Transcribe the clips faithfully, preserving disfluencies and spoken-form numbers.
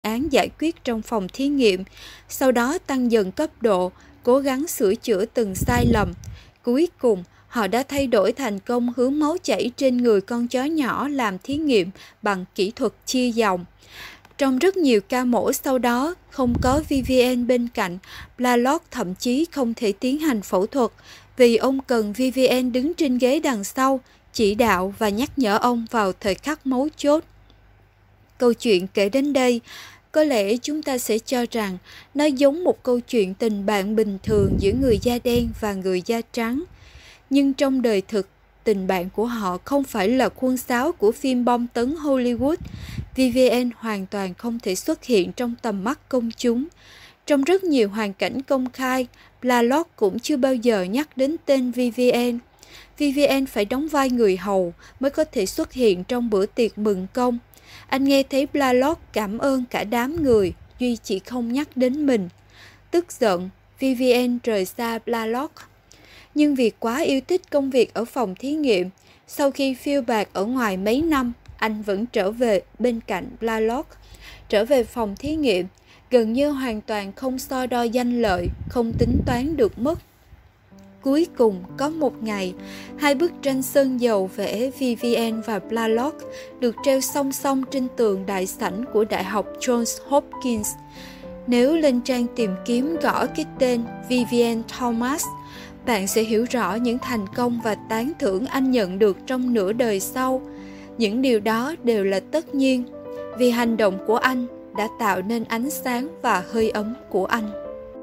án giải quyết trong phòng thí nghiệm, sau đó tăng dần cấp độ, cố gắng sửa chữa từng sai lầm. Cuối cùng, họ đã thay đổi thành công hướng máu chảy trên người con chó nhỏ làm thí nghiệm bằng kỹ thuật chia dòng. Trong rất nhiều ca mổ sau đó, không có Vivian bên cạnh, Blalock thậm chí không thể tiến hành phẫu thuật vì ông cần Vivian đứng trên ghế đằng sau, chỉ đạo và nhắc nhở ông vào thời khắc mấu chốt. Câu chuyện kể đến đây, có lẽ chúng ta sẽ cho rằng nó giống một câu chuyện tình bạn bình thường giữa người da đen và người da trắng. Nhưng trong đời thực, tình bạn của họ không phải là khuôn sáo của phim bom tấn Hollywood. Vivian hoàn toàn không thể xuất hiện trong tầm mắt công chúng. Trong rất nhiều hoàn cảnh công khai, Blalock cũng chưa bao giờ nhắc đến tên Vivian. Vivian phải đóng vai người hầu mới có thể xuất hiện trong bữa tiệc mừng công. Anh nghe thấy Blalock cảm ơn cả đám người, duy chỉ không nhắc đến mình. Tức giận, Vivian rời xa Blalock. Nhưng vì quá yêu thích công việc ở phòng thí nghiệm, sau khi phiêu bạt ở ngoài mấy năm, anh vẫn trở về bên cạnh Blalock. Trở về phòng thí nghiệm, gần như hoàn toàn không so đo danh lợi, không tính toán được mất. Cuối cùng, có một ngày, hai bức tranh sơn dầu vẽ Vivian và Blalock được treo song song trên tường đại sảnh của Đại học Johns Hopkins. Nếu lên trang tìm kiếm gõ cái tên Vivian Thomas, bạn sẽ hiểu rõ những thành công và tán thưởng anh nhận được trong nửa đời sau. Những điều đó đều là tất nhiên, vì hành động của anh đã tạo nên ánh sáng và hơi ấm của anh.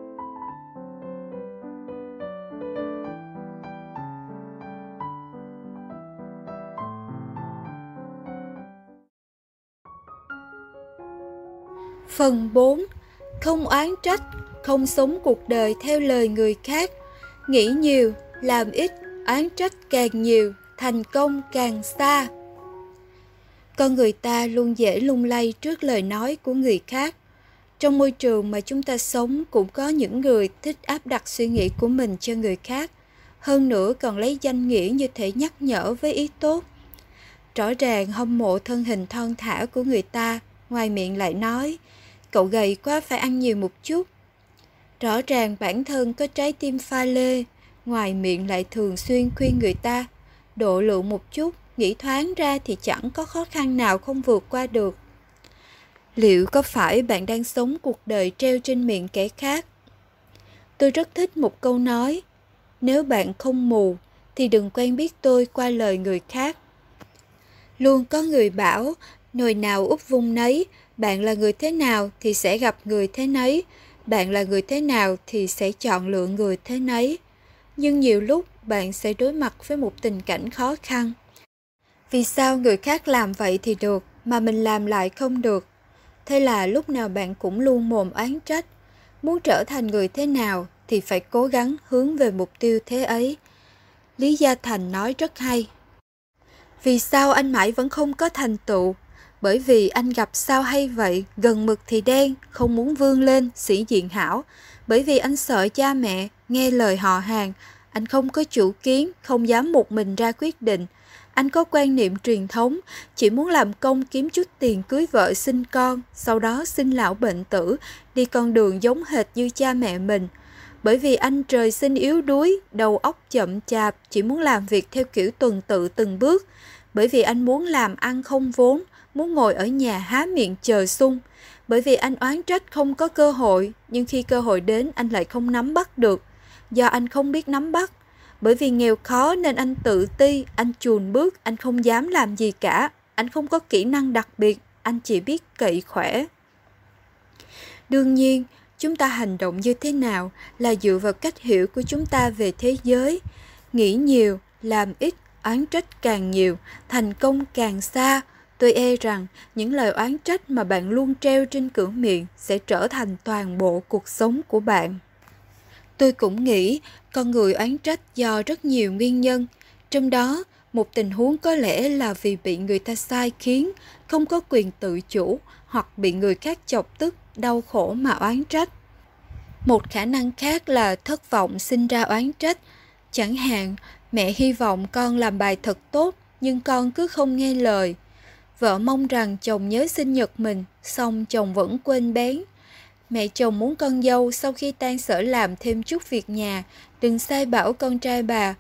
Phần bốn. Không oán trách, không sống cuộc đời theo lời người khác. Nghĩ nhiều, làm ít, oán trách càng nhiều, thành công càng xa. Con người ta luôn dễ lung lay trước lời nói của người khác. Trong môi trường mà chúng ta sống cũng có những người thích áp đặt suy nghĩ của mình cho người khác. Hơn nữa còn lấy danh nghĩa như thể nhắc nhở với ý tốt. Rõ ràng hâm mộ thân hình thon thả của người ta, ngoài miệng lại nói, cậu gầy quá phải ăn nhiều một chút. Rõ ràng bản thân có trái tim pha lê, ngoài miệng lại thường xuyên khuyên người ta, độ lượng một chút, nghĩ thoáng ra thì chẳng có khó khăn nào không vượt qua được. Liệu có phải bạn đang sống cuộc đời treo trên miệng kẻ khác? Tôi rất thích một câu nói, nếu bạn không mù thì đừng quen biết tôi qua lời người khác. Luôn có người bảo, nồi nào úp vung nấy, bạn là người thế nào thì sẽ gặp người thế nấy, bạn là người thế nào thì sẽ chọn lựa người thế nấy. Nhưng nhiều lúc bạn sẽ đối mặt với một tình cảnh khó khăn. Vì sao người khác làm vậy thì được, mà mình làm lại không được? Thế là lúc nào bạn cũng luôn mồm oán trách. Muốn trở thành người thế nào thì phải cố gắng hướng về mục tiêu thế ấy. Lý Gia Thành nói rất hay. Vì sao anh mãi vẫn không có thành tựu? Bởi vì anh gặp sao hay vậy, gần mực thì đen, không muốn vươn lên, sĩ diện hảo. Bởi vì anh sợ cha mẹ, nghe lời họ hàng. Anh không có chủ kiến, không dám một mình ra quyết định. Anh có quan niệm truyền thống, chỉ muốn làm công kiếm chút tiền cưới vợ sinh con, sau đó sinh lão bệnh tử, đi con đường giống hệt như cha mẹ mình. Bởi vì anh trời sinh yếu đuối, đầu óc chậm chạp, chỉ muốn làm việc theo kiểu tuần tự từng bước. Bởi vì anh muốn làm ăn không vốn, muốn ngồi ở nhà há miệng chờ sung. Bởi vì anh oán trách không có cơ hội, nhưng khi cơ hội đến anh lại không nắm bắt được. Do anh không biết nắm bắt. Bởi vì nghèo khó nên anh tự ti, anh chùn bước, anh không dám làm gì cả. Anh không có kỹ năng đặc biệt, anh chỉ biết cậy khỏe. Đương nhiên, chúng ta hành động như thế nào là dựa vào cách hiểu của chúng ta về thế giới. Nghĩ nhiều, làm ít, oán trách càng nhiều, thành công càng xa. Tôi e rằng những lời oán trách mà bạn luôn treo trên cửa miệng sẽ trở thành toàn bộ cuộc sống của bạn. Tôi cũng nghĩ con người oán trách do rất nhiều nguyên nhân. Trong đó, một tình huống có lẽ là vì bị người ta sai khiến, không có quyền tự chủ hoặc bị người khác chọc tức, đau khổ mà oán trách. Một khả năng khác là thất vọng sinh ra oán trách. Chẳng hạn, mẹ hy vọng con làm bài thật tốt nhưng con cứ không nghe lời. Vợ mong rằng chồng nhớ sinh nhật mình, xong chồng vẫn quên bén. Mẹ chồng muốn con dâu sau khi tan sở làm thêm chút việc nhà, đừng sai bảo con trai bà.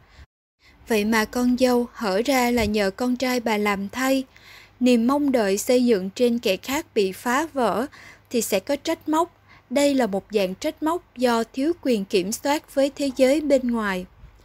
Vậy mà con dâu hở ra là nhờ con trai bà làm thay. Niềm mong đợi xây dựng trên kẻ khác bị phá vỡ thì sẽ có trách móc. Đây là một dạng trách móc do thiếu quyền kiểm soát với thế giới bên ngoài.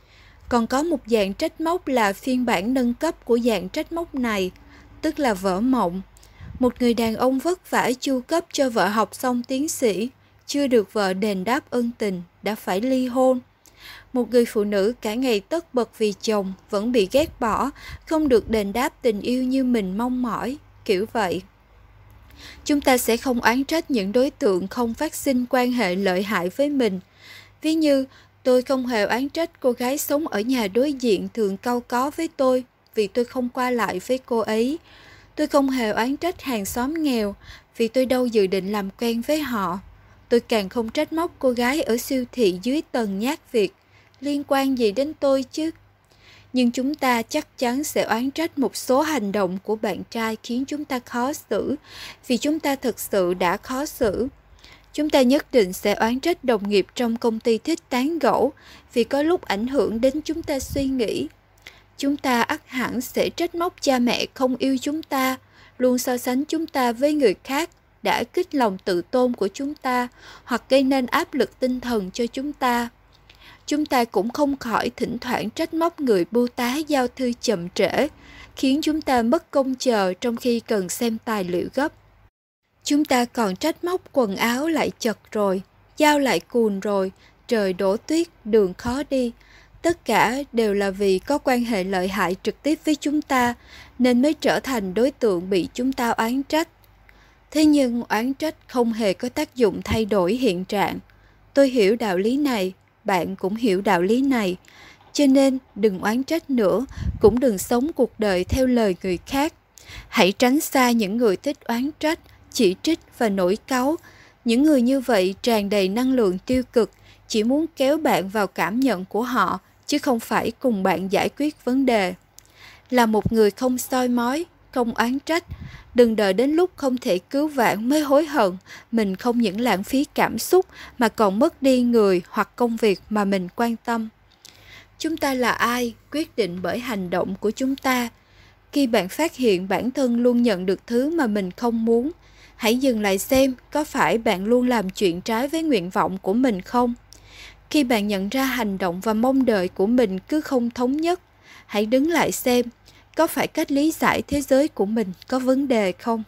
Còn có một dạng trách móc là phiên bản nâng cấp của dạng trách móc này, tức là vỡ mộng. Một người đàn ông vất vả chu cấp cho vợ học xong tiến sĩ, chưa được vợ đền đáp ân tình, đã phải ly hôn. Một người phụ nữ cả ngày tất bật vì chồng vẫn bị ghét bỏ, không được đền đáp tình yêu như mình mong mỏi, kiểu vậy. Chúng ta sẽ không oán trách những đối tượng không phát sinh quan hệ lợi hại với mình. Ví như, tôi không hề oán trách cô gái sống ở nhà đối diện thường cau có với tôi vì tôi không qua lại với cô ấy. Tôi không hề oán trách hàng xóm nghèo vì tôi đâu dự định làm quen với họ. Tôi càng không trách móc cô gái ở siêu thị dưới tầng nhát việc. Liên quan gì đến tôi chứ? Nhưng chúng ta chắc chắn sẽ oán trách một số hành động của bạn trai khiến chúng ta khó xử, vì chúng ta thực sự đã khó xử. Chúng ta nhất định sẽ oán trách đồng nghiệp trong công ty thích tán gẫu, vì có lúc ảnh hưởng đến chúng ta suy nghĩ. Chúng ta ắt hẳn sẽ trách móc cha mẹ không yêu chúng ta, luôn so sánh chúng ta với người khác, đã kích lòng tự tôn của chúng ta, hoặc gây nên áp lực tinh thần cho chúng ta. Chúng ta cũng không khỏi thỉnh thoảng trách móc người bưu tá giao thư chậm trễ, khiến chúng ta mất công chờ trong khi cần xem tài liệu gấp. Chúng ta còn trách móc quần áo lại chật rồi, dao lại cùn rồi, trời đổ tuyết, đường khó đi. Tất cả đều là vì có quan hệ lợi hại trực tiếp với chúng ta, nên mới trở thành đối tượng bị chúng ta oán trách. Thế nhưng oán trách không hề có tác dụng thay đổi hiện trạng. Tôi hiểu đạo lý này, bạn cũng hiểu đạo lý này. Cho nên đừng oán trách nữa, cũng đừng sống cuộc đời theo lời người khác. Hãy tránh xa những người thích oán trách, chỉ trích và nổi cáu. Những người như vậy tràn đầy năng lượng tiêu cực, chỉ muốn kéo bạn vào cảm nhận của họ, chứ không phải cùng bạn giải quyết vấn đề. Là một người không soi mói, không oán trách, đừng đợi đến lúc không thể cứu vãn mới hối hận. Mình không những lãng phí cảm xúc mà còn mất đi người hoặc công việc mà mình quan tâm. Chúng ta là ai quyết định bởi hành động của chúng ta. Khi bạn phát hiện bản thân luôn nhận được thứ mà mình không muốn, hãy dừng lại xem có phải bạn luôn làm chuyện trái với nguyện vọng của mình không. Khi bạn nhận ra hành động và mong đợi của mình cứ không thống nhất, hãy đứng lại xem có phải cách lý giải thế giới của mình có vấn đề không.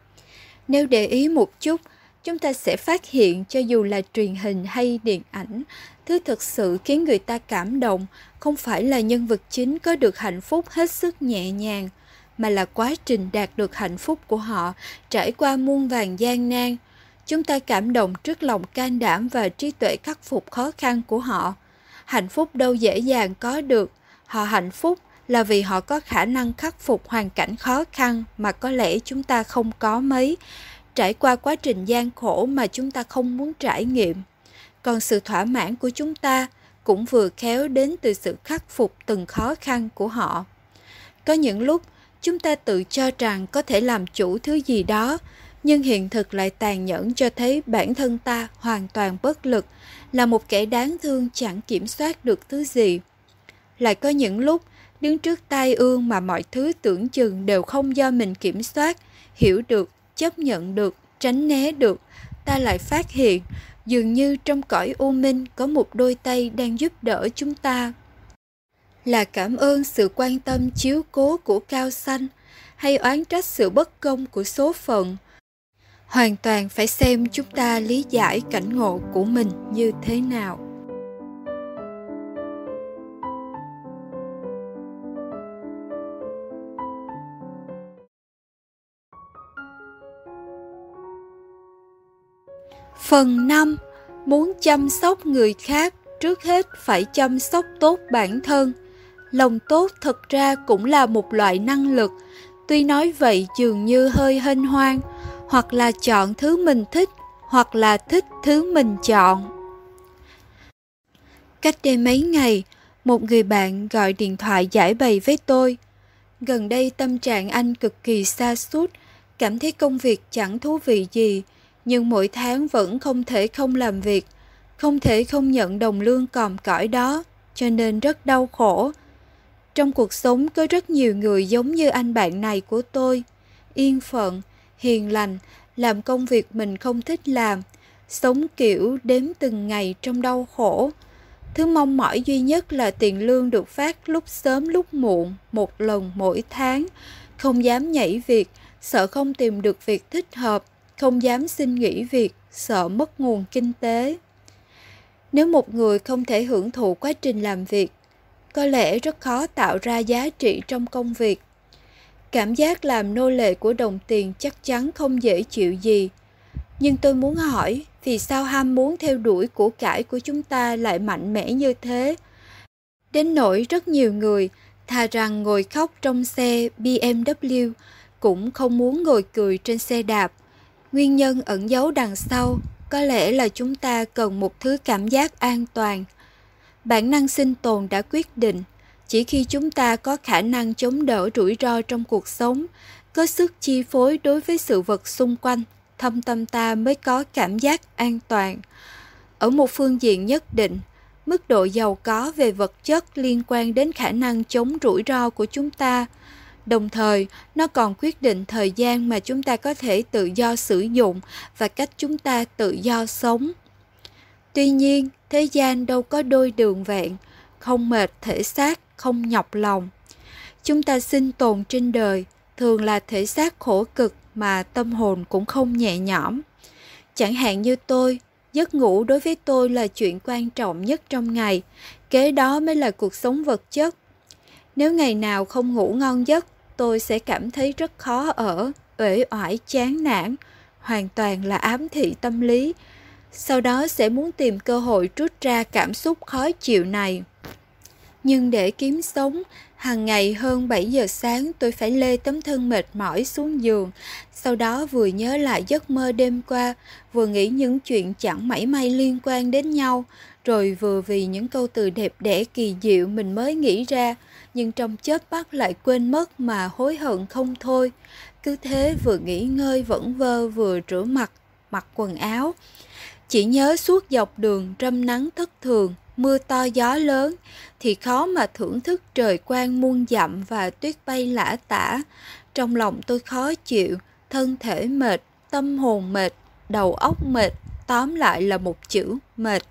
Nếu để ý một chút, chúng ta sẽ phát hiện cho dù là truyền hình hay điện ảnh, thứ thực sự khiến người ta cảm động không phải là nhân vật chính có được hạnh phúc hết sức nhẹ nhàng, mà là quá trình đạt được hạnh phúc của họ trải qua muôn vàn gian nan. Chúng ta cảm động trước lòng can đảm và trí tuệ khắc phục khó khăn của họ. Hạnh phúc đâu dễ dàng có được. Họ hạnh phúc là vì họ có khả năng khắc phục hoàn cảnh khó khăn mà có lẽ chúng ta không có mấy, trải qua quá trình gian khổ mà chúng ta không muốn trải nghiệm. Còn sự thỏa mãn của chúng ta cũng vừa khéo đến từ sự khắc phục từng khó khăn của họ. Có những lúc chúng ta tự cho rằng có thể làm chủ thứ gì đó, nhưng hiện thực lại tàn nhẫn cho thấy bản thân ta hoàn toàn bất lực, là một kẻ đáng thương chẳng kiểm soát được thứ gì. Lại có những lúc đứng trước tai ương mà mọi thứ tưởng chừng đều không do mình kiểm soát, hiểu được, chấp nhận được, tránh né được, ta lại phát hiện dường như trong cõi u minh có một đôi tay đang giúp đỡ chúng ta. Là cảm ơn sự quan tâm chiếu cố của cao xanh, hay oán trách sự bất công của số phận? Hoàn toàn phải xem chúng ta lý giải cảnh ngộ của mình như thế nào. Phần năm. Muốn chăm sóc người khác, trước hết phải chăm sóc tốt bản thân. Lòng tốt thật ra cũng là một loại năng lực. Tuy nói vậy dường như hơi hênh hoang, hoặc là chọn thứ mình thích, hoặc là thích thứ mình chọn. Cách đây mấy ngày, một người bạn gọi điện thoại giải bày với tôi. Gần đây tâm trạng anh cực kỳ sa sút, cảm thấy công việc chẳng thú vị gì, nhưng mỗi tháng vẫn không thể không làm việc, không thể không nhận đồng lương còm cõi đó, cho nên rất đau khổ. Trong cuộc sống có rất nhiều người giống như anh bạn này của tôi, yên phận, hiền lành, làm công việc mình không thích làm, sống kiểu đếm từng ngày trong đau khổ. Thứ mong mỏi duy nhất là tiền lương được phát lúc sớm lúc muộn, một lần mỗi tháng. Không dám nhảy việc, sợ không tìm được việc thích hợp, không dám xin nghỉ việc, sợ mất nguồn kinh tế. Nếu một người không thể hưởng thụ quá trình làm việc, có lẽ rất khó tạo ra giá trị trong công việc. Cảm giác làm nô lệ của đồng tiền chắc chắn không dễ chịu gì. Nhưng tôi muốn hỏi, vì sao ham muốn theo đuổi của cải của chúng ta lại mạnh mẽ như thế? Đến nỗi rất nhiều người thà rằng ngồi khóc trong xe bê em vê cũng không muốn ngồi cười trên xe đạp. Nguyên nhân ẩn giấu đằng sau có lẽ là chúng ta cần một thứ cảm giác an toàn. Bản năng sinh tồn đã quyết định, chỉ khi chúng ta có khả năng chống đỡ rủi ro trong cuộc sống, có sức chi phối đối với sự vật xung quanh, thâm tâm ta mới có cảm giác an toàn. Ở một phương diện nhất định, mức độ giàu có về vật chất liên quan đến khả năng chống rủi ro của chúng ta. Đồng thời, nó còn quyết định thời gian mà chúng ta có thể tự do sử dụng và cách chúng ta tự do sống. Tuy nhiên, thế gian đâu có đôi đường vẹn, không mệt thể xác, không nhọc lòng. Chúng ta sinh tồn trên đời, thường là thể xác khổ cực mà tâm hồn cũng không nhẹ nhõm. Chẳng hạn như tôi, giấc ngủ đối với tôi là chuyện quan trọng nhất trong ngày, kế đó mới là cuộc sống vật chất. Nếu ngày nào không ngủ ngon giấc, tôi sẽ cảm thấy rất khó ở, uể oải chán nản, hoàn toàn là ám thị tâm lý. Sau đó sẽ muốn tìm cơ hội trút ra cảm xúc khó chịu này. Nhưng để kiếm sống, hàng ngày hơn bảy giờ sáng tôi phải lê tấm thân mệt mỏi xuống giường, sau đó vừa nhớ lại giấc mơ đêm qua, vừa nghĩ những chuyện chẳng mảy may liên quan đến nhau, rồi vừa vì những câu từ đẹp đẽ kỳ diệu mình mới nghĩ ra, nhưng trong chớp mắt lại quên mất mà hối hận không thôi. Cứ thế vừa nghỉ ngơi vẩn vơ vừa rửa mặt, mặc quần áo. Chỉ nhớ suốt dọc đường râm nắng thất thường, mưa to gió lớn, thì khó mà thưởng thức trời quang muôn dặm và tuyết bay lả tả. Trong lòng tôi khó chịu, thân thể mệt, tâm hồn mệt, đầu óc mệt, tóm lại là một chữ mệt.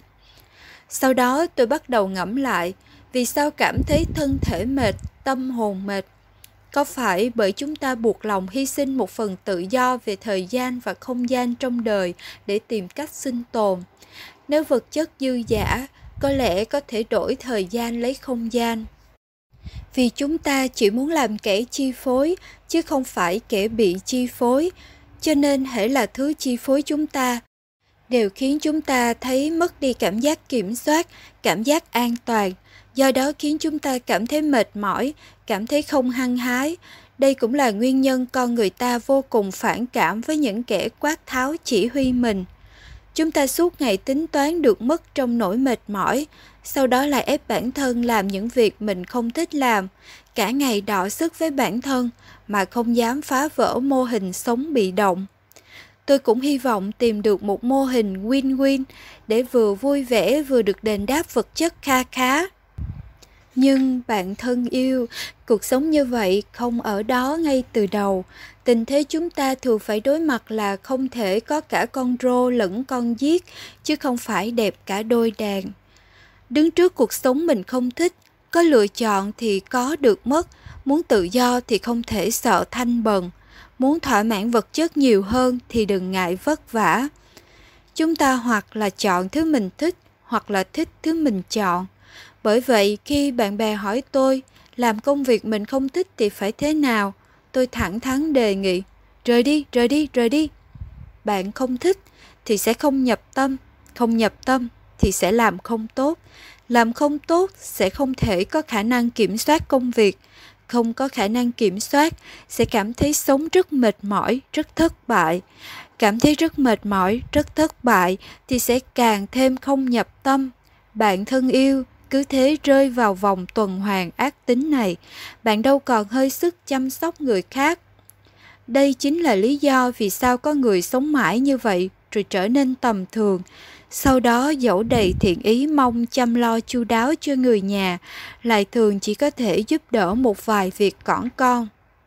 Sau đó tôi bắt đầu ngẫm lại, vì sao cảm thấy thân thể mệt, tâm hồn mệt? Có phải bởi chúng ta buộc lòng hy sinh một phần tự do về thời gian và không gian trong đời để tìm cách sinh tồn? Nếu vật chất dư dả, có lẽ có thể đổi thời gian lấy không gian. Vì chúng ta chỉ muốn làm kẻ chi phối, chứ không phải kẻ bị chi phối, cho nên hễ là thứ chi phối chúng ta, đều khiến chúng ta thấy mất đi cảm giác kiểm soát, cảm giác an toàn. Do đó khiến chúng ta cảm thấy mệt mỏi, cảm thấy không hăng hái. Đây cũng là nguyên nhân con người ta vô cùng phản cảm với những kẻ quát tháo chỉ huy mình. Chúng ta suốt ngày tính toán được mất trong nỗi mệt mỏi, sau đó lại ép bản thân làm những việc mình không thích làm, cả ngày đọ sức với bản thân mà không dám phá vỡ mô hình sống bị động. Tôi cũng hy vọng tìm được một mô hình win-win để vừa vui vẻ vừa được đền đáp vật chất kha khá. Nhưng bạn thân yêu, cuộc sống như vậy không ở đó ngay từ đầu. Tình thế chúng ta thường phải đối mặt là không thể có cả con rô lẫn con giết, chứ không phải đẹp cả đôi đàn. Đứng trước cuộc sống mình không thích, có lựa chọn thì có được mất, muốn tự do thì không thể sợ thanh bần, muốn thỏa mãn vật chất nhiều hơn thì đừng ngại vất vả. Chúng ta hoặc là chọn thứ mình thích, hoặc là thích thứ mình chọn. Bởi vậy khi bạn bè hỏi tôi làm công việc mình không thích thì phải thế nào, tôi thẳng thắn đề nghị rời đi, rời đi, rời đi. Bạn không thích thì sẽ không nhập tâm, không nhập tâm thì sẽ làm không tốt. Làm không tốt sẽ không thể có khả năng kiểm soát công việc, không có khả năng kiểm soát sẽ cảm thấy sống rất mệt mỏi, rất thất bại. Cảm thấy rất mệt mỏi, rất thất bại thì sẽ càng thêm không nhập tâm. Bạn thân yêu, cứ thế rơi vào vòng tuần hoàn ác tính này, bạn đâu còn hơi sức chăm sóc người khác. Đây chính là lý do vì sao có người sống mãi như vậy rồi trở nên tầm thường. Sau đó dẫu đầy thiện ý mong chăm lo chu đáo cho người nhà, lại thường chỉ có thể giúp đỡ một vài việc cỏn con.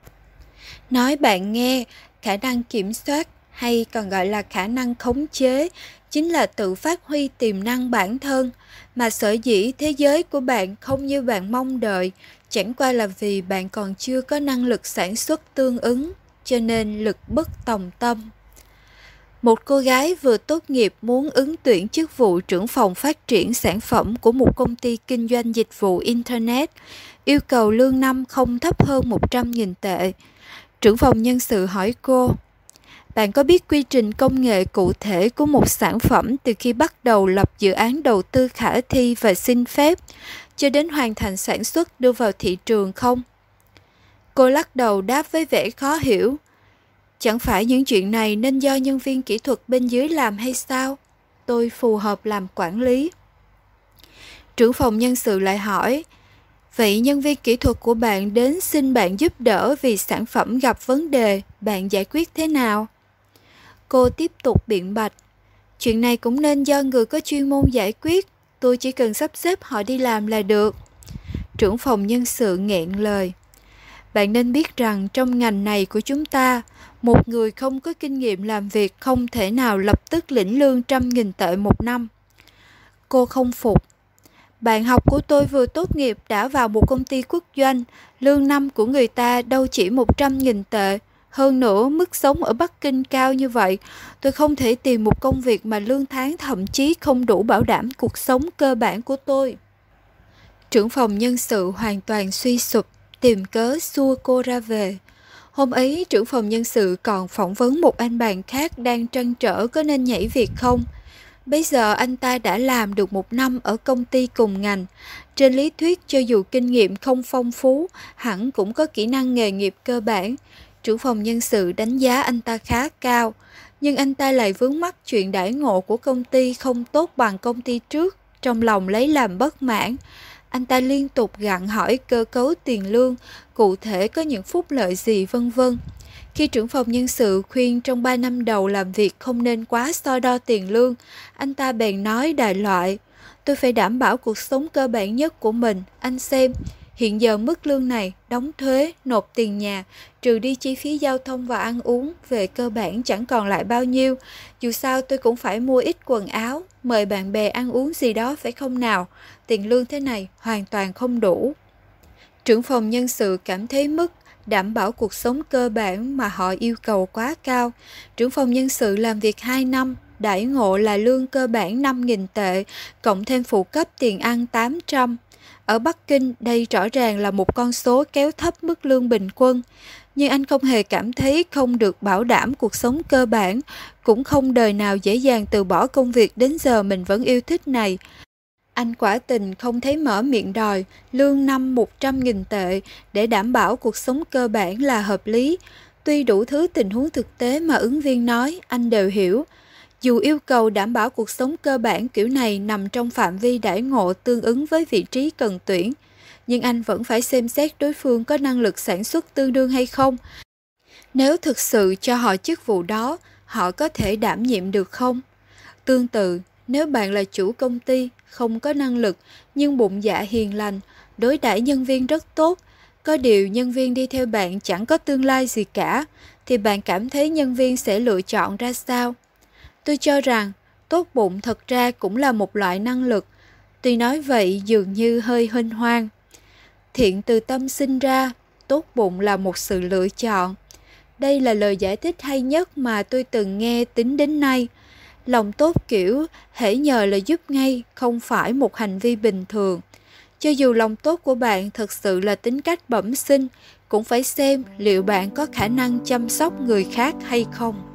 Nói bạn nghe, khả năng kiểm soát hay còn gọi là khả năng khống chế chính là tự phát huy tiềm năng bản thân, mà sở dĩ thế giới của bạn không như bạn mong đợi, chẳng qua là vì bạn còn chưa có năng lực sản xuất tương ứng, cho nên lực bất tòng tâm. Một cô gái vừa tốt nghiệp muốn ứng tuyển chức vụ trưởng phòng phát triển sản phẩm của một công ty kinh doanh dịch vụ Internet, yêu cầu lương năm không thấp hơn một trăm nghìn tệ. Trưởng phòng nhân sự hỏi cô, bạn có biết quy trình công nghệ cụ thể của một sản phẩm từ khi bắt đầu lập dự án đầu tư khả thi và xin phép, cho đến hoàn thành sản xuất đưa vào thị trường không? Cô lắc đầu đáp với vẻ khó hiểu. Chẳng phải những chuyện này nên do nhân viên kỹ thuật bên dưới làm hay sao? Tôi phù hợp làm quản lý. Trưởng phòng nhân sự lại hỏi, vậy nhân viên kỹ thuật của bạn đến xin bạn giúp đỡ vì sản phẩm gặp vấn đề, bạn giải quyết thế nào? Cô tiếp tục biện bạch, chuyện này cũng nên do người có chuyên môn giải quyết, tôi chỉ cần sắp xếp họ đi làm là được. Trưởng phòng nhân sự nghẹn lời. Bạn nên biết rằng trong ngành này của chúng ta, một người không có kinh nghiệm làm việc không thể nào lập tức lĩnh lương trăm nghìn tệ một năm. Cô không phục. Bạn học của tôi vừa tốt nghiệp đã vào một công ty quốc doanh, lương năm của người ta đâu chỉ một trăm nghìn tệ. Hơn nữa, mức sống ở Bắc Kinh cao như vậy, tôi không thể tìm một công việc mà lương tháng thậm chí không đủ bảo đảm cuộc sống cơ bản của tôi. Trưởng phòng nhân sự hoàn toàn suy sụp, tìm cớ xua cô ra về. Hôm ấy, trưởng phòng nhân sự còn phỏng vấn một anh bạn khác đang trăn trở có nên nhảy việc không. Bây giờ anh ta đã làm được một năm ở công ty cùng ngành. Trên lý thuyết, cho dù kinh nghiệm không phong phú, hẳn cũng có kỹ năng nghề nghiệp cơ bản. Trưởng phòng nhân sự đánh giá anh ta khá cao, nhưng anh ta lại vướng mắc chuyện đãi ngộ của công ty không tốt bằng công ty trước, trong lòng lấy làm bất mãn. Anh ta liên tục gặng hỏi cơ cấu tiền lương, cụ thể có những phúc lợi gì vân vân. Khi trưởng phòng nhân sự khuyên trong ba năm đầu làm việc không nên quá so đo tiền lương, anh ta bèn nói đại loại, tôi phải đảm bảo cuộc sống cơ bản nhất của mình, anh xem. Hiện giờ mức lương này, đóng thuế, nộp tiền nhà, trừ đi chi phí giao thông và ăn uống, về cơ bản chẳng còn lại bao nhiêu. Dù sao tôi cũng phải mua ít quần áo, mời bạn bè ăn uống gì đó phải không nào? Tiền lương thế này hoàn toàn không đủ. Trưởng phòng nhân sự cảm thấy mức đảm bảo cuộc sống cơ bản mà họ yêu cầu quá cao. Trưởng phòng nhân sự làm việc hai năm, đãi ngộ là lương cơ bản năm nghìn tệ, cộng thêm phụ cấp tiền ăn tám trăm. Ở Bắc Kinh, đây rõ ràng là một con số kéo thấp mức lương bình quân. Nhưng anh không hề cảm thấy không được bảo đảm cuộc sống cơ bản, cũng không đời nào dễ dàng từ bỏ công việc đến giờ mình vẫn yêu thích này. Anh quả tình không thấy mở miệng đòi lương năm một trăm nghìn tệ để đảm bảo cuộc sống cơ bản là hợp lý. Tuy đủ thứ tình huống thực tế mà ứng viên nói, anh đều hiểu. Dù yêu cầu đảm bảo cuộc sống cơ bản kiểu này nằm trong phạm vi đãi ngộ tương ứng với vị trí cần tuyển, nhưng anh vẫn phải xem xét đối phương có năng lực sản xuất tương đương hay không. Nếu thực sự cho họ chức vụ đó, họ có thể đảm nhiệm được không? Tương tự, nếu bạn là chủ công ty, không có năng lực nhưng bụng dạ hiền lành, đối đãi nhân viên rất tốt, có điều nhân viên đi theo bạn chẳng có tương lai gì cả, thì bạn cảm thấy nhân viên sẽ lựa chọn ra sao? Tôi cho rằng, tốt bụng thật ra cũng là một loại năng lực, tuy nói vậy dường như hơi huênh hoang. Thiện từ tâm sinh ra, tốt bụng là một sự lựa chọn. Đây là lời giải thích hay nhất mà tôi từng nghe tính đến nay. Lòng tốt kiểu hễ nhờ là giúp ngay, không phải một hành vi bình thường. Cho dù lòng tốt của bạn thật sự là tính cách bẩm sinh, cũng phải xem liệu bạn có khả năng chăm sóc người khác hay không.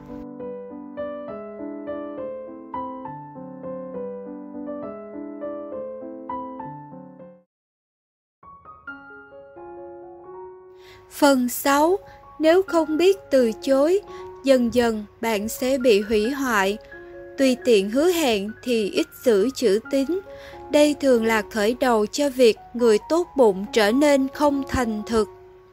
Phần sáu. Nếu không biết từ chối, dần dần bạn sẽ bị hủy hoại. Tùy tiện hứa hẹn thì ít giữ chữ tín. Đây thường là khởi đầu cho việc người tốt bụng trở nên không thành thực.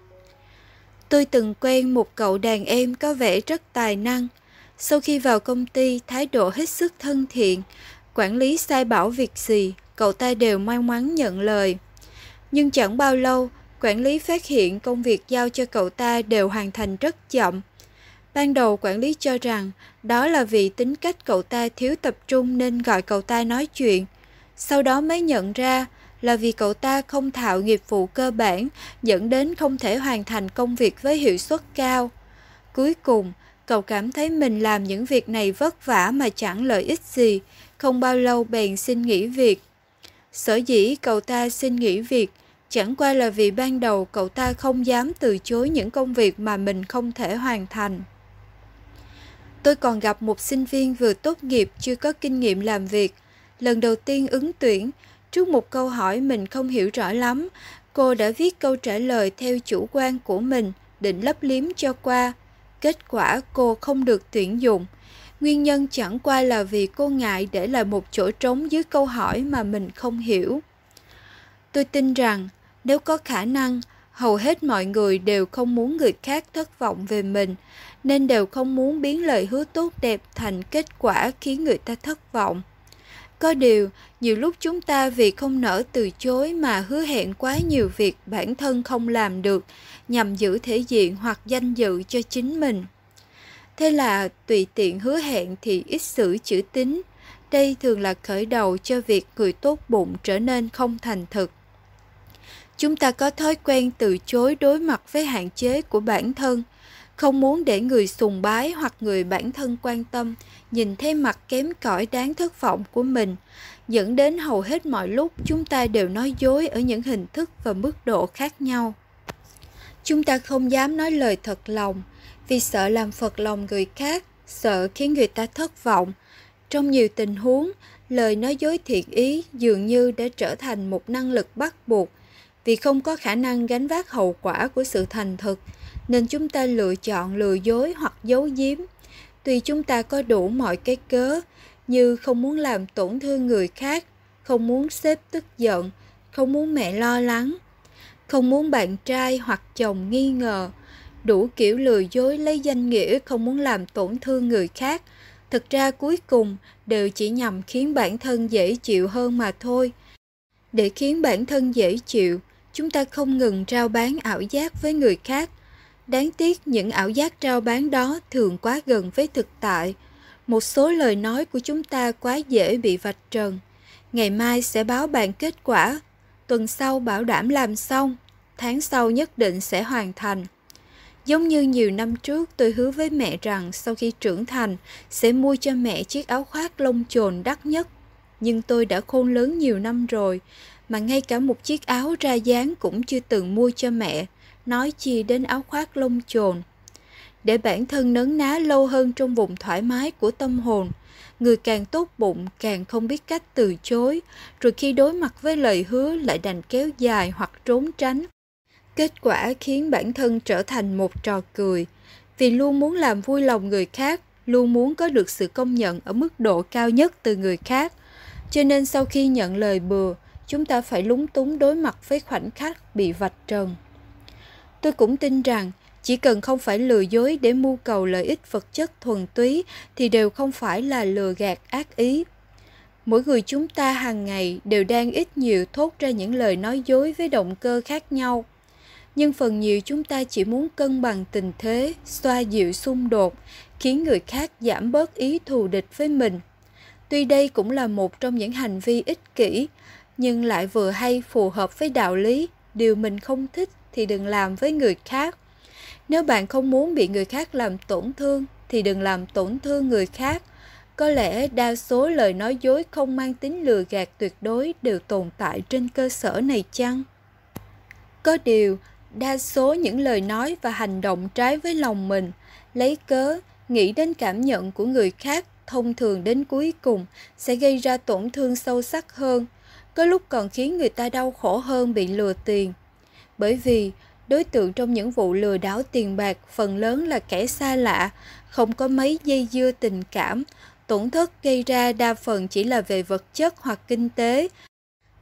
Tôi từng quen một cậu đàn em có vẻ rất tài năng. Sau khi vào công ty, thái độ hết sức thân thiện. Quản lý sai bảo việc gì, cậu ta đều may mắn nhận lời. Nhưng chẳng bao lâu, quản lý phát hiện công việc giao cho cậu ta đều hoàn thành rất chậm. Ban đầu quản lý cho rằng đó là vì tính cách cậu ta thiếu tập trung nên gọi cậu ta nói chuyện. Sau đó mới nhận ra là vì cậu ta không thạo nghiệp vụ cơ bản, dẫn đến không thể hoàn thành công việc với hiệu suất cao. Cuối cùng, cậu cảm thấy mình làm những việc này vất vả mà chẳng lợi ích gì, không bao lâu bèn xin nghỉ việc. Sở dĩ cậu ta xin nghỉ việc chẳng qua là vì ban đầu cậu ta không dám từ chối những công việc mà mình không thể hoàn thành. Tôi còn gặp một sinh viên vừa tốt nghiệp chưa có kinh nghiệm làm việc. Lần đầu tiên ứng tuyển, trước một câu hỏi mình không hiểu rõ lắm, cô đã viết câu trả lời theo chủ quan của mình, định lấp liếm cho qua. Kết quả cô không được tuyển dụng. Nguyên nhân chẳng qua là vì cô ngại để lại một chỗ trống dưới câu hỏi mà mình không hiểu. Tôi tin rằng nếu có khả năng, hầu hết mọi người đều không muốn người khác thất vọng về mình, nên đều không muốn biến lời hứa tốt đẹp thành kết quả khiến người ta thất vọng. Có điều, nhiều lúc chúng ta vì không nỡ từ chối mà hứa hẹn quá nhiều việc bản thân không làm được, nhằm giữ thể diện hoặc danh dự cho chính mình. Thế là tùy tiện hứa hẹn thì ít xử chữ tín. Đây thường là khởi đầu cho việc người tốt bụng trở nên không thành thực. Chúng ta có thói quen từ chối đối mặt với hạn chế của bản thân, không muốn để người sùng bái hoặc người bản thân quan tâm nhìn thấy mặt kém cỏi đáng thất vọng của mình, dẫn đến hầu hết mọi lúc chúng ta đều nói dối ở những hình thức và mức độ khác nhau. Chúng ta không dám nói lời thật lòng vì sợ làm phật lòng người khác, sợ khiến người ta thất vọng. Trong nhiều tình huống, lời nói dối thiện ý dường như đã trở thành một năng lực bắt buộc. Vì không có khả năng gánh vác hậu quả của sự thành thực, nên chúng ta lựa chọn lừa dối hoặc giấu giếm. Tuy chúng ta có đủ mọi cái cớ, như không muốn làm tổn thương người khác, không muốn sếp tức giận, không muốn mẹ lo lắng, không muốn bạn trai hoặc chồng nghi ngờ, đủ kiểu lừa dối lấy danh nghĩa không muốn làm tổn thương người khác. Thực ra cuối cùng đều chỉ nhằm khiến bản thân dễ chịu hơn mà thôi. Để khiến bản thân dễ chịu, chúng ta không ngừng rao bán ảo giác với người khác. Đáng tiếc những ảo giác rao bán đó thường quá gần với thực tại. Một số lời nói của chúng ta quá dễ bị vạch trần. Ngày mai sẽ báo bạn kết quả, tuần sau bảo đảm làm xong, tháng sau nhất định sẽ hoàn thành. Giống như nhiều năm trước tôi hứa với mẹ rằng sau khi trưởng thành sẽ mua cho mẹ chiếc áo khoác lông chồn đắt nhất. Nhưng tôi đã khôn lớn nhiều năm rồi, mà ngay cả một chiếc áo ra dáng cũng chưa từng mua cho mẹ, nói chi đến áo khoác lông chồn. Để bản thân nấn ná lâu hơn trong vùng thoải mái của tâm hồn, người càng tốt bụng càng không biết cách từ chối, rồi khi đối mặt với lời hứa lại đành kéo dài hoặc trốn tránh. Kết quả khiến bản thân trở thành một trò cười, vì luôn muốn làm vui lòng người khác, luôn muốn có được sự công nhận ở mức độ cao nhất từ người khác. Cho nên sau khi nhận lời bừa, chúng ta phải lúng túng đối mặt với khoảnh khắc bị vạch trần. Tôi cũng tin rằng chỉ cần không phải lừa dối để mưu cầu lợi ích vật chất thuần túy thì đều không phải là lừa gạt ác ý. Mỗi người chúng ta hàng ngày đều đang ít nhiều thốt ra những lời nói dối với động cơ khác nhau. Nhưng phần nhiều chúng ta chỉ muốn cân bằng tình thế, xoa dịu xung đột, khiến người khác giảm bớt ý thù địch với mình. Tuy đây cũng là một trong những hành vi ích kỷ, nhưng lại vừa hay phù hợp với đạo lý, điều mình không thích thì đừng làm với người khác. Nếu bạn không muốn bị người khác làm tổn thương, thì đừng làm tổn thương người khác. Có lẽ đa số lời nói dối không mang tính lừa gạt tuyệt đối đều tồn tại trên cơ sở này chăng? Có điều, đa số những lời nói và hành động trái với lòng mình, lấy cớ, nghĩ đến cảm nhận của người khác, thông thường đến cuối cùng sẽ gây ra tổn thương sâu sắc hơn, có lúc còn khiến người ta đau khổ hơn bị lừa tiền. Bởi vì đối tượng trong những vụ lừa đảo tiền bạc phần lớn là kẻ xa lạ, không có mấy dây dưa tình cảm, tổn thất gây ra đa phần chỉ là về vật chất hoặc kinh tế.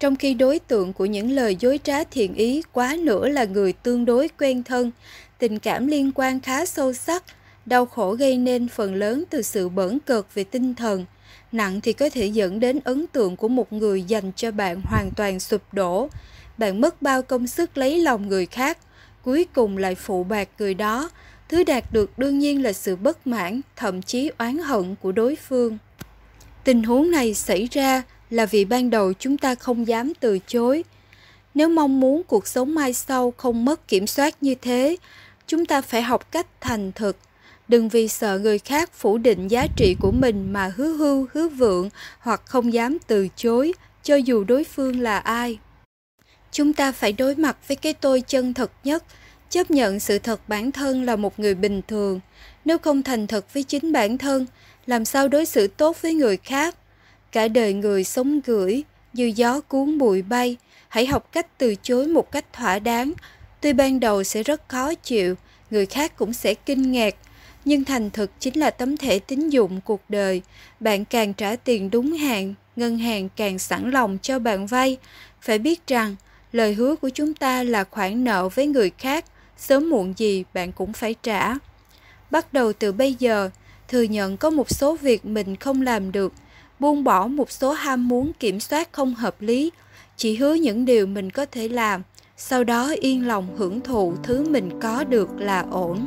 trong khi đối tượng của những lời dối trá thiện ý quá nữa là người tương đối quen thân, tình cảm liên quan khá sâu sắc, đau khổ gây nên phần lớn từ sự bỡn cợt về tinh thần, nặng thì có thể dẫn đến ấn tượng của một người dành cho bạn hoàn toàn sụp đổ. Bạn mất bao công sức lấy lòng người khác, cuối cùng lại phụ bạc người đó. Thứ đạt được đương nhiên là sự bất mãn, thậm chí oán hận của đối phương. Tình huống này xảy ra là vì ban đầu chúng ta không dám từ chối. Nếu mong muốn cuộc sống mai sau không mất kiểm soát như thế, chúng ta phải học cách thành thực. Đừng vì sợ người khác phủ định giá trị của mình mà hứa hưu, hứa vượng hoặc không dám từ chối, cho dù đối phương là ai. Chúng ta phải đối mặt với cái tôi chân thật nhất, chấp nhận sự thật bản thân là một người bình thường. Nếu không thành thật với chính bản thân, làm sao đối xử tốt với người khác? Cả đời người sống gửi, như gió cuốn bụi bay, hãy học cách từ chối một cách thỏa đáng. Tuy ban đầu sẽ rất khó chịu, người khác cũng sẽ kinh ngạc, nhưng thành thực chính là tấm thẻ tín dụng cuộc đời. Bạn càng trả tiền đúng hạn, ngân hàng càng sẵn lòng cho bạn vay. Phải biết rằng, lời hứa của chúng ta là khoản nợ với người khác, sớm muộn gì bạn cũng phải trả. Bắt đầu từ bây giờ, thừa nhận có một số việc mình không làm được, buông bỏ một số ham muốn kiểm soát không hợp lý, chỉ hứa những điều mình có thể làm, sau đó yên lòng hưởng thụ thứ mình có được là ổn.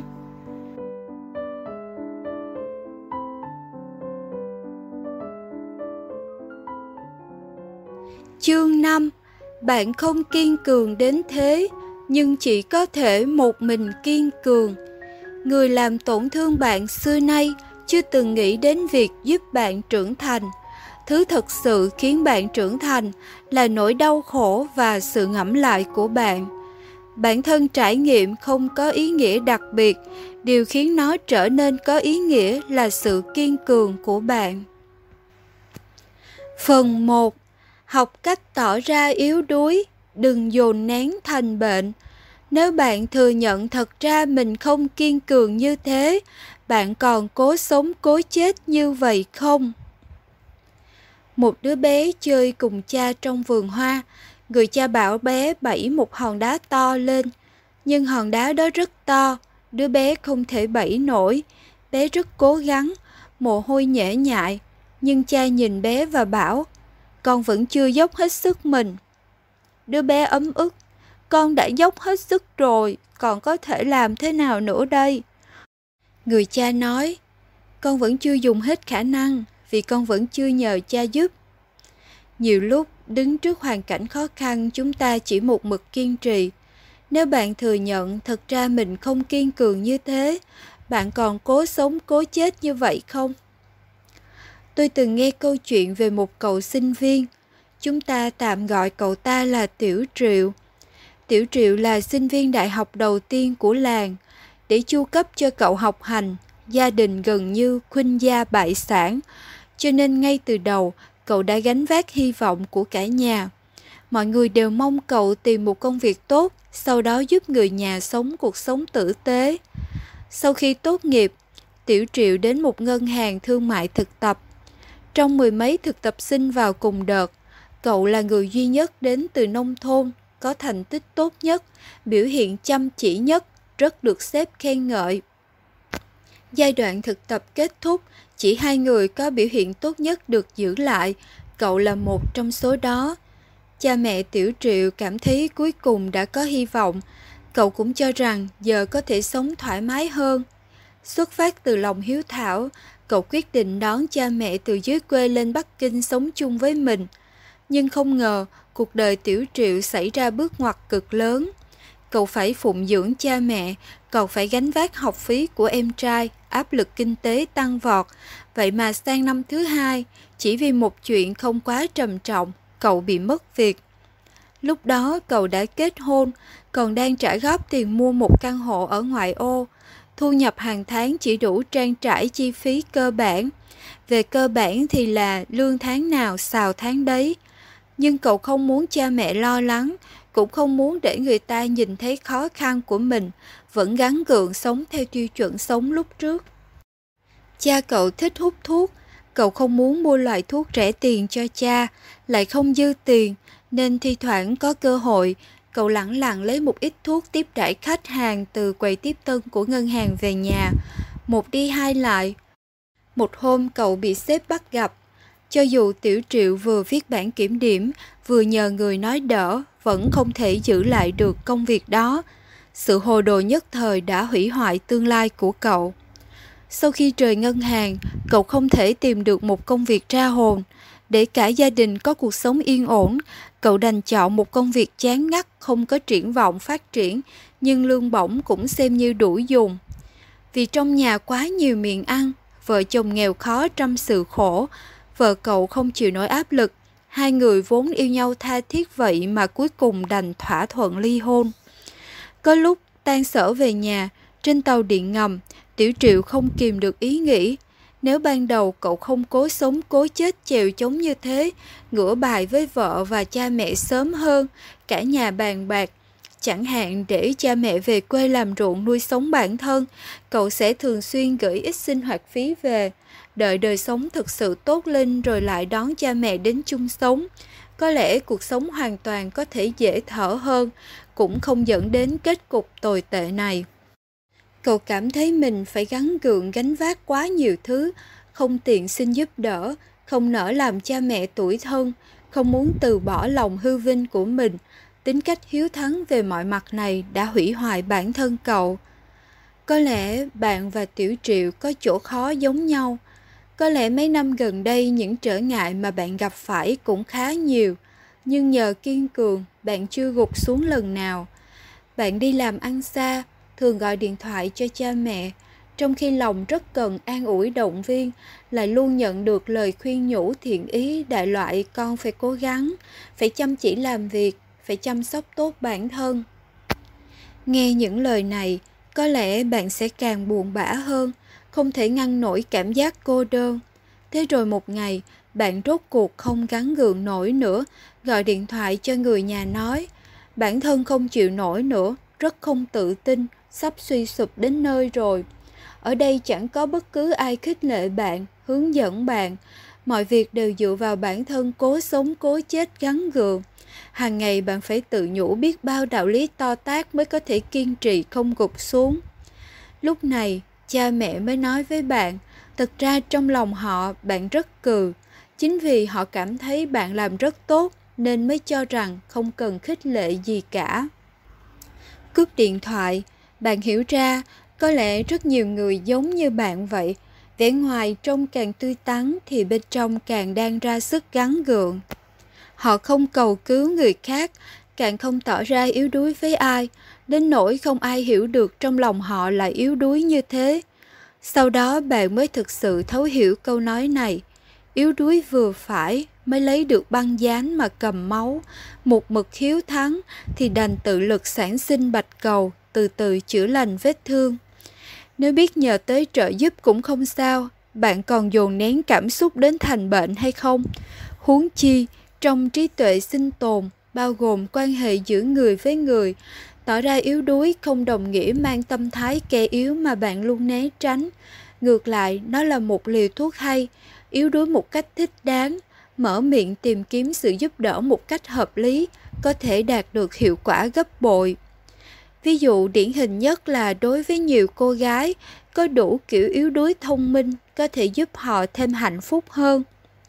Chương năm. Bạn không kiên cường đến thế, nhưng chỉ có thể một mình kiên cường. Người làm tổn thương bạn xưa nay chưa từng nghĩ đến việc giúp bạn trưởng thành. Thứ thật sự khiến bạn trưởng thành là nỗi đau khổ và sự ngẫm lại của bạn. Bản thân trải nghiệm không có ý nghĩa đặc biệt, điều khiến nó trở nên có ý nghĩa là sự kiên cường của bạn. Phần một. Học cách tỏ ra yếu đuối, đừng dồn nén thành bệnh. Nếu bạn thừa nhận thật ra mình không kiên cường như thế, bạn còn cố sống cố chết như vậy không? Một đứa bé chơi cùng cha trong vườn hoa, người cha bảo bé bẫy một hòn đá to lên, nhưng hòn đá đó rất to, đứa bé không thể bẫy nổi. Bé rất cố gắng, mồ hôi nhễ nhại, nhưng cha nhìn bé và bảo, con vẫn chưa dốc hết sức mình. Đứa bé ấm ức, con đã dốc hết sức rồi, còn có thể làm thế nào nữa đây? Người cha nói, con vẫn chưa dùng hết khả năng, vì con vẫn chưa nhờ cha giúp. Nhiều lúc, đứng trước hoàn cảnh khó khăn, chúng ta chỉ một mực kiên trì. Nếu bạn thừa nhận thật ra mình không kiên cường như thế, bạn còn cố sống cố chết như vậy không? Tôi từng nghe câu chuyện về một cậu sinh viên. Chúng ta tạm gọi cậu ta là Tiểu Triệu. Tiểu Triệu là sinh viên đại học đầu tiên của làng. Để chu cấp cho cậu học hành, gia đình gần như khuynh gia bại sản, cho nên ngay từ đầu cậu đã gánh vác hy vọng của cả nhà. Mọi người đều mong cậu tìm một công việc tốt, sau đó giúp người nhà sống cuộc sống tử tế. Sau khi tốt nghiệp, Tiểu Triệu đến một ngân hàng thương mại thực tập. Trong mười mấy thực tập sinh vào cùng đợt, cậu là người duy nhất đến từ nông thôn, có thành tích tốt nhất, biểu hiện chăm chỉ nhất, rất được sếp khen ngợi. Giai đoạn thực tập kết thúc, chỉ hai người có biểu hiện tốt nhất được giữ lại, cậu là một trong số đó. Cha mẹ Tiểu Triệu cảm thấy cuối cùng đã có hy vọng, cậu cũng cho rằng giờ có thể sống thoải mái hơn. Xuất phát từ lòng hiếu thảo, cậu quyết định đón cha mẹ từ dưới quê lên Bắc Kinh sống chung với mình. Nhưng không ngờ, cuộc đời Tiểu Triệu xảy ra bước ngoặt cực lớn. Cậu phải phụng dưỡng cha mẹ, cậu phải gánh vác học phí của em trai, áp lực kinh tế tăng vọt. Vậy mà sang năm thứ hai, chỉ vì một chuyện không quá trầm trọng, cậu bị mất việc. Lúc đó cậu đã kết hôn, còn đang trả góp tiền mua một căn hộ ở ngoại ô. Thu nhập hàng tháng chỉ đủ trang trải chi phí cơ bản. Về cơ bản thì là lương tháng nào xào tháng đấy. Nhưng cậu không muốn cha mẹ lo lắng, cũng không muốn để người ta nhìn thấy khó khăn của mình, vẫn gắng gượng sống theo tiêu chuẩn sống lúc trước. Cha cậu thích hút thuốc, Cậu không muốn mua loại thuốc rẻ tiền cho cha, lại không dư tiền, nên thi thoảng có cơ hội, cậu lẳng lặng lấy một ít thuốc tiếp đãi khách hàng từ quầy tiếp tân của ngân hàng về nhà. Một đi hai lại. Một hôm cậu bị sếp bắt gặp. Cho dù Tiểu Triệu vừa viết bản kiểm điểm, vừa nhờ người nói đỡ, vẫn không thể giữ lại được công việc đó. Sự hồ đồ nhất thời đã hủy hoại tương lai của cậu. Sau khi rời ngân hàng, cậu không thể tìm được một công việc ra hồn. Để cả gia đình có cuộc sống yên ổn, cậu đành chọn một công việc chán ngắt, không có triển vọng phát triển, nhưng lương bổng cũng xem như đủ dùng. Vì trong nhà quá nhiều miệng ăn, vợ chồng nghèo khó trăm sự khổ, vợ cậu không chịu nổi áp lực, hai người vốn yêu nhau tha thiết vậy mà cuối cùng đành thỏa thuận ly hôn. Có lúc tan sở về nhà, trên tàu điện ngầm, Tiểu Triệu không kìm được ý nghĩ, nếu ban đầu cậu không cố sống cố chết chèo chống như thế, ngửa bài với vợ và cha mẹ sớm hơn, cả nhà bàn bạc, chẳng hạn để cha mẹ về quê làm ruộng nuôi sống bản thân, cậu sẽ thường xuyên gửi ít sinh hoạt phí về, đợi đời sống thực sự tốt lên rồi lại đón cha mẹ đến chung sống. Có lẽ cuộc sống hoàn toàn có thể dễ thở hơn, cũng không dẫn đến kết cục tồi tệ này. Cậu cảm thấy mình phải gắng gượng gánh vác quá nhiều thứ, không tiện xin giúp đỡ, không nỡ làm cha mẹ tủi thân, không muốn từ bỏ lòng hư vinh của mình. Tính cách hiếu thắng về mọi mặt này đã hủy hoại bản thân cậu. Có lẽ bạn và Tiểu Triệu có chỗ khó giống nhau. Có lẽ mấy năm gần đây những trở ngại mà bạn gặp phải cũng khá nhiều, nhưng nhờ kiên cường, bạn chưa gục xuống lần nào. Bạn đi làm ăn xa, thường gọi điện thoại cho cha mẹ, trong khi lòng rất cần an ủi động viên, lại luôn nhận được lời khuyên nhủ thiện ý đại loại con phải cố gắng, phải chăm chỉ làm việc, phải chăm sóc tốt bản thân. Nghe những lời này, có lẽ bạn sẽ càng buồn bã hơn, không thể ngăn nổi cảm giác cô đơn. Thế rồi một ngày, bạn rốt cuộc không gắng gượng nổi nữa, gọi điện thoại cho người nhà nói, bản thân không chịu nổi nữa, rất không tự tin, sắp suy sụp đến nơi rồi. Ở đây chẳng có bất cứ ai khích lệ bạn, hướng dẫn bạn, mọi việc đều dựa vào bản thân cố sống cố chết gắng gượng. Hàng ngày bạn phải tự nhủ biết bao đạo lý to tát mới có thể kiên trì không gục xuống. Lúc này, cha mẹ mới nói với bạn, thực ra trong lòng họ bạn rất cừ. Chính vì họ cảm thấy bạn làm rất tốt nên mới cho rằng không cần khích lệ gì cả. Cúp điện thoại, bạn hiểu ra có lẽ rất nhiều người giống như bạn vậy. Vẻ ngoài trông càng tươi tắn thì bên trong càng đang ra sức gắng gượng. Họ không cầu cứu người khác, càng không tỏ ra yếu đuối với ai, đến nỗi không ai hiểu được trong lòng họ là yếu đuối như thế. Sau đó bạn mới thực sự thấu hiểu câu nói này, yếu đuối vừa phải mới lấy được băng dán mà cầm máu, một mực hiếu thắng thì đành tự lực sản sinh bạch cầu, từ từ chữa lành vết thương. Nếu biết nhờ tới trợ giúp cũng không sao, bạn còn dồn nén cảm xúc đến thành bệnh hay không? Huống chi, trong trí tuệ sinh tồn, bao gồm quan hệ giữa người với người, tỏ ra yếu đuối không đồng nghĩa mang tâm thái kẻ yếu mà bạn luôn né tránh. Ngược lại, nó là một liều thuốc hay, yếu đuối một cách thích đáng, mở miệng tìm kiếm sự giúp đỡ một cách hợp lý, có thể đạt được hiệu quả gấp bội. Ví dụ điển hình nhất là đối với nhiều cô gái, có đủ kiểu yếu đuối thông minh có thể giúp họ thêm hạnh phúc hơn.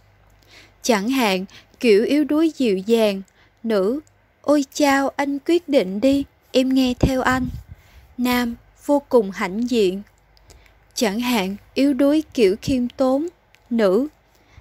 Chẳng hạn, kiểu yếu đuối dịu dàng, nữ, ôi chao anh quyết định đi, em nghe theo anh. Nam, vô cùng hãnh diện. Chẳng hạn, yếu đuối kiểu khiêm tốn, nữ,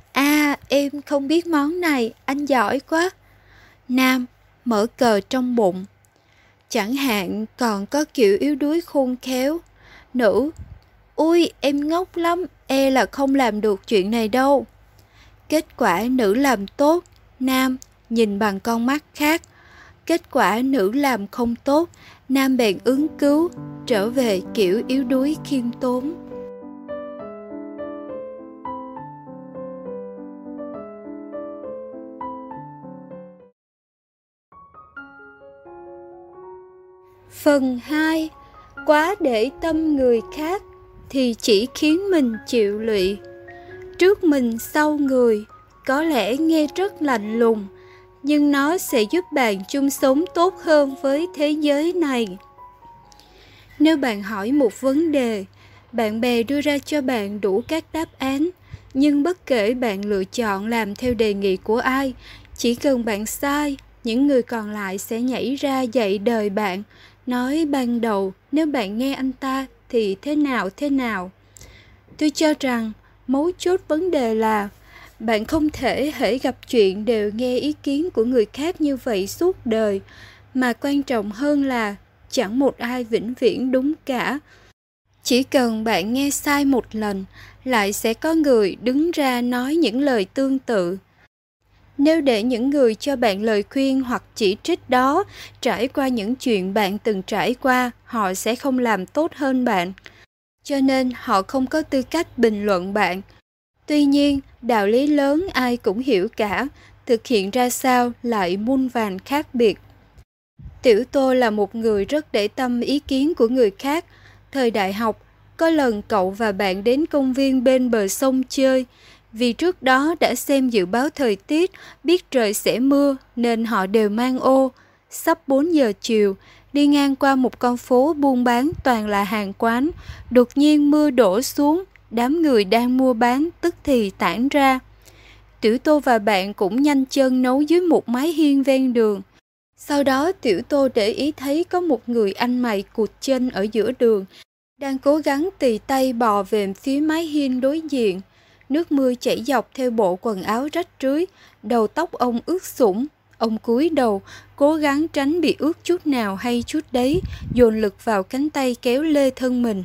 à em không biết món này, anh giỏi quá. Nam, mở cờ trong bụng. Chẳng hạn còn có kiểu yếu đuối khôn khéo, nữ, ui em ngốc lắm, e là không làm được chuyện này đâu. Kết quả nữ làm tốt, nam nhìn bằng con mắt khác. Kết quả nữ làm không tốt, nam bèn ứng cứu, trở về kiểu yếu đuối khiêm tốn. Phần hai. Quá để tâm người khác thì chỉ khiến mình chịu lụy. Trước mình sau người có lẽ nghe rất lạnh lùng, nhưng nó sẽ giúp bạn chung sống tốt hơn với thế giới này. Nếu bạn hỏi một vấn đề, bạn bè đưa ra cho bạn đủ các đáp án, nhưng bất kể bạn lựa chọn làm theo đề nghị của ai, chỉ cần bạn sai, những người còn lại sẽ nhảy ra dạy đời bạn, nói ban đầu nếu bạn nghe anh ta thì thế nào thế nào. Tôi cho rằng mấu chốt vấn đề là bạn không thể hễ gặp chuyện đều nghe ý kiến của người khác như vậy suốt đời, mà quan trọng hơn là chẳng một ai vĩnh viễn đúng cả. Chỉ cần bạn nghe sai một lần, lại sẽ có người đứng ra nói những lời tương tự. Nếu để những người cho bạn lời khuyên hoặc chỉ trích đó trải qua những chuyện bạn từng trải qua, họ sẽ không làm tốt hơn bạn. Cho nên họ không có tư cách bình luận bạn. Tuy nhiên, đạo lý lớn ai cũng hiểu cả, thực hiện ra sao lại muôn vàn khác biệt. Tiểu Tô là một người rất để tâm ý kiến của người khác. Thời đại học, có lần cậu và bạn đến công viên bên bờ sông chơi. Vì trước đó đã xem dự báo thời tiết, biết trời sẽ mưa nên họ đều mang ô. Sắp bốn giờ chiều, đi ngang qua một con phố buôn bán toàn là hàng quán. Đột nhiên mưa đổ xuống, đám người đang mua bán tức thì tản ra. Tiểu Tô và bạn cũng nhanh chân nấu dưới một mái hiên ven đường. Sau đó Tiểu Tô để ý thấy có một người anh mày cụt chân ở giữa đường, đang cố gắng tì tay bò về phía mái hiên đối diện. Nước mưa chảy dọc theo bộ quần áo rách rưới, đầu tóc ông ướt sũng. Ông cúi đầu, cố gắng tránh bị ướt chút nào hay chút đấy, dồn lực vào cánh tay kéo lê thân mình.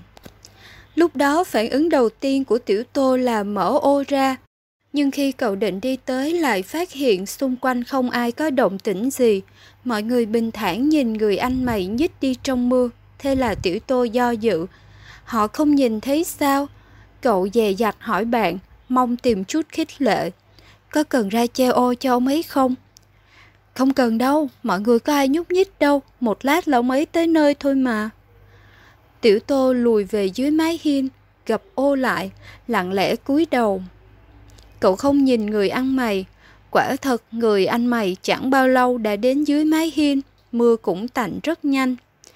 Lúc đó phản ứng đầu tiên của Tiểu Tô là mở ô ra. Nhưng khi cậu định đi tới lại phát hiện xung quanh không ai có động tĩnh gì. Mọi người bình thản nhìn người anh mày nhích đi trong mưa. Thế là Tiểu Tô do dự. Họ không nhìn thấy sao? Cậu dè dặt hỏi bạn, mong tìm chút khích lệ. Có cần ra che ô cho ông ấy không? Không cần đâu, mọi người có ai nhúc nhích đâu. Một lát là ông ấy tới nơi thôi mà. Tiểu Tô lùi về dưới mái hiên, gập ô lại, lặng lẽ cúi đầu. Cậu không nhìn người ăn mày. Quả thật người anh mày chẳng bao lâu đã đến dưới mái hiên, mưa cũng tạnh rất nhanh.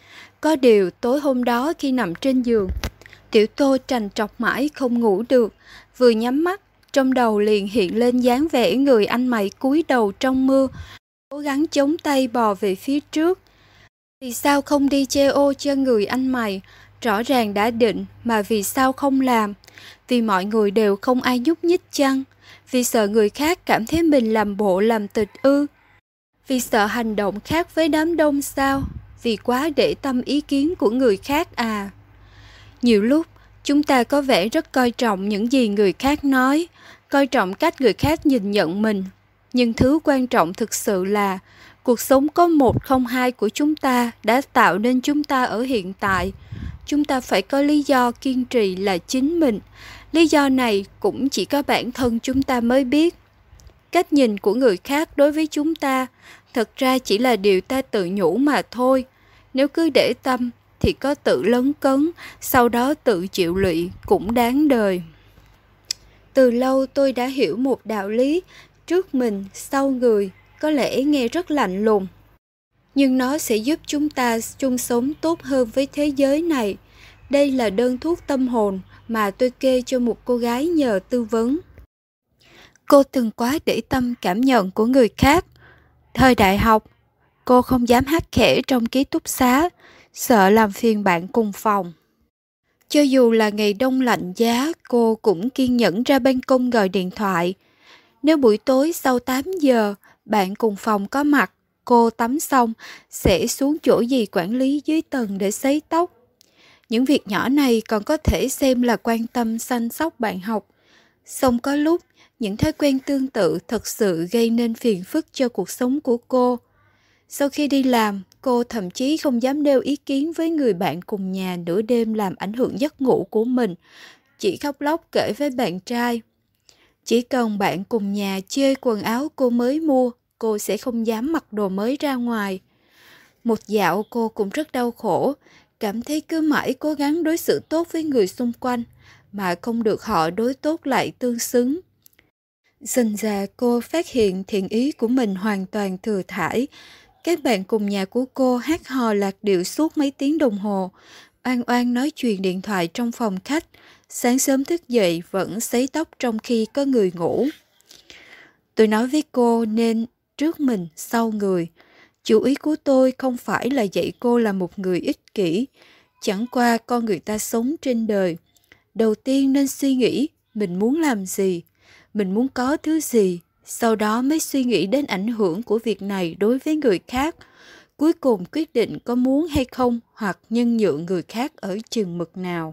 Có điều tối hôm đó khi nằm trên giường, Tiểu Tô trằn trọc mãi không ngủ được. Vừa nhắm mắt, trong đầu liền hiện lên dáng vẻ người anh mày cúi đầu trong mưa, cố gắng chống tay bò về phía trước. Vì sao không đi che ô cho người anh mày? Rõ ràng đã định mà vì sao không làm? Vì mọi người đều không ai nhúc nhích chăng? Vì sợ người khác cảm thấy mình làm bộ làm tịch ư? Vì sợ hành động khác với đám đông sao? Vì quá để tâm ý kiến của người khác à? Nhiều lúc, chúng ta có vẻ rất coi trọng những gì người khác nói, coi trọng cách người khác nhìn nhận mình. Nhưng thứ quan trọng thực sự là cuộc sống có một không hai của chúng ta đã tạo nên chúng ta ở hiện tại. Chúng ta phải có lý do kiên trì là chính mình. Lý do này cũng chỉ có bản thân chúng ta mới biết. Cách nhìn của người khác đối với chúng ta thật ra chỉ là điều ta tự nhủ mà thôi. Nếu cứ để tâm thì có tự lấn cấn, sau đó tự chịu lụy cũng đáng đời. Từ lâu tôi đã hiểu một đạo lý, trước mình, sau người, có lẽ nghe rất lạnh lùng. Nhưng nó sẽ giúp chúng ta chung sống tốt hơn với thế giới này. Đây là đơn thuốc tâm hồn mà tôi kê cho một cô gái nhờ tư vấn. Cô từng quá để tâm cảm nhận của người khác. Thời đại học, cô không dám hát khẽ trong ký túc xá, sợ làm phiền bạn cùng phòng. Cho dù là ngày đông lạnh giá, cô cũng kiên nhẫn ra ban công gọi điện thoại. Nếu buổi tối sau tám giờ, bạn cùng phòng có mặt, cô tắm xong, sẽ xuống chỗ dì quản lý dưới tầng để sấy tóc. Những việc nhỏ này còn có thể xem là quan tâm săn sóc bạn học. Song có lúc, những thói quen tương tự thật sự gây nên phiền phức cho cuộc sống của cô. Sau khi đi làm, cô thậm chí không dám nêu ý kiến với người bạn cùng nhà nửa đêm làm ảnh hưởng giấc ngủ của mình, chỉ khóc lóc kể với bạn trai. Chỉ cần bạn cùng nhà chê quần áo cô mới mua, cô sẽ không dám mặc đồ mới ra ngoài. Một dạo cô cũng rất đau khổ, cảm thấy cứ mãi cố gắng đối xử tốt với người xung quanh, mà không được họ đối tốt lại tương xứng. Dần dà cô phát hiện thiện ý của mình hoàn toàn thừa thãi. Các bạn cùng nhà của cô hát hò lạc điệu suốt mấy tiếng đồng hồ, oan oan nói chuyện điện thoại trong phòng khách, sáng sớm thức dậy vẫn sấy tóc trong khi có người ngủ. Tôi nói với cô nên trước mình sau người. Chủ ý của tôi không phải là dạy cô là một người ích kỷ, chẳng qua con người ta sống trên đời. Đầu tiên nên suy nghĩ mình muốn làm gì, mình muốn có thứ gì, sau đó mới suy nghĩ đến ảnh hưởng của việc này đối với người khác. Cuối cùng quyết định có muốn hay không hoặc nhân nhượng người khác ở chừng mực nào.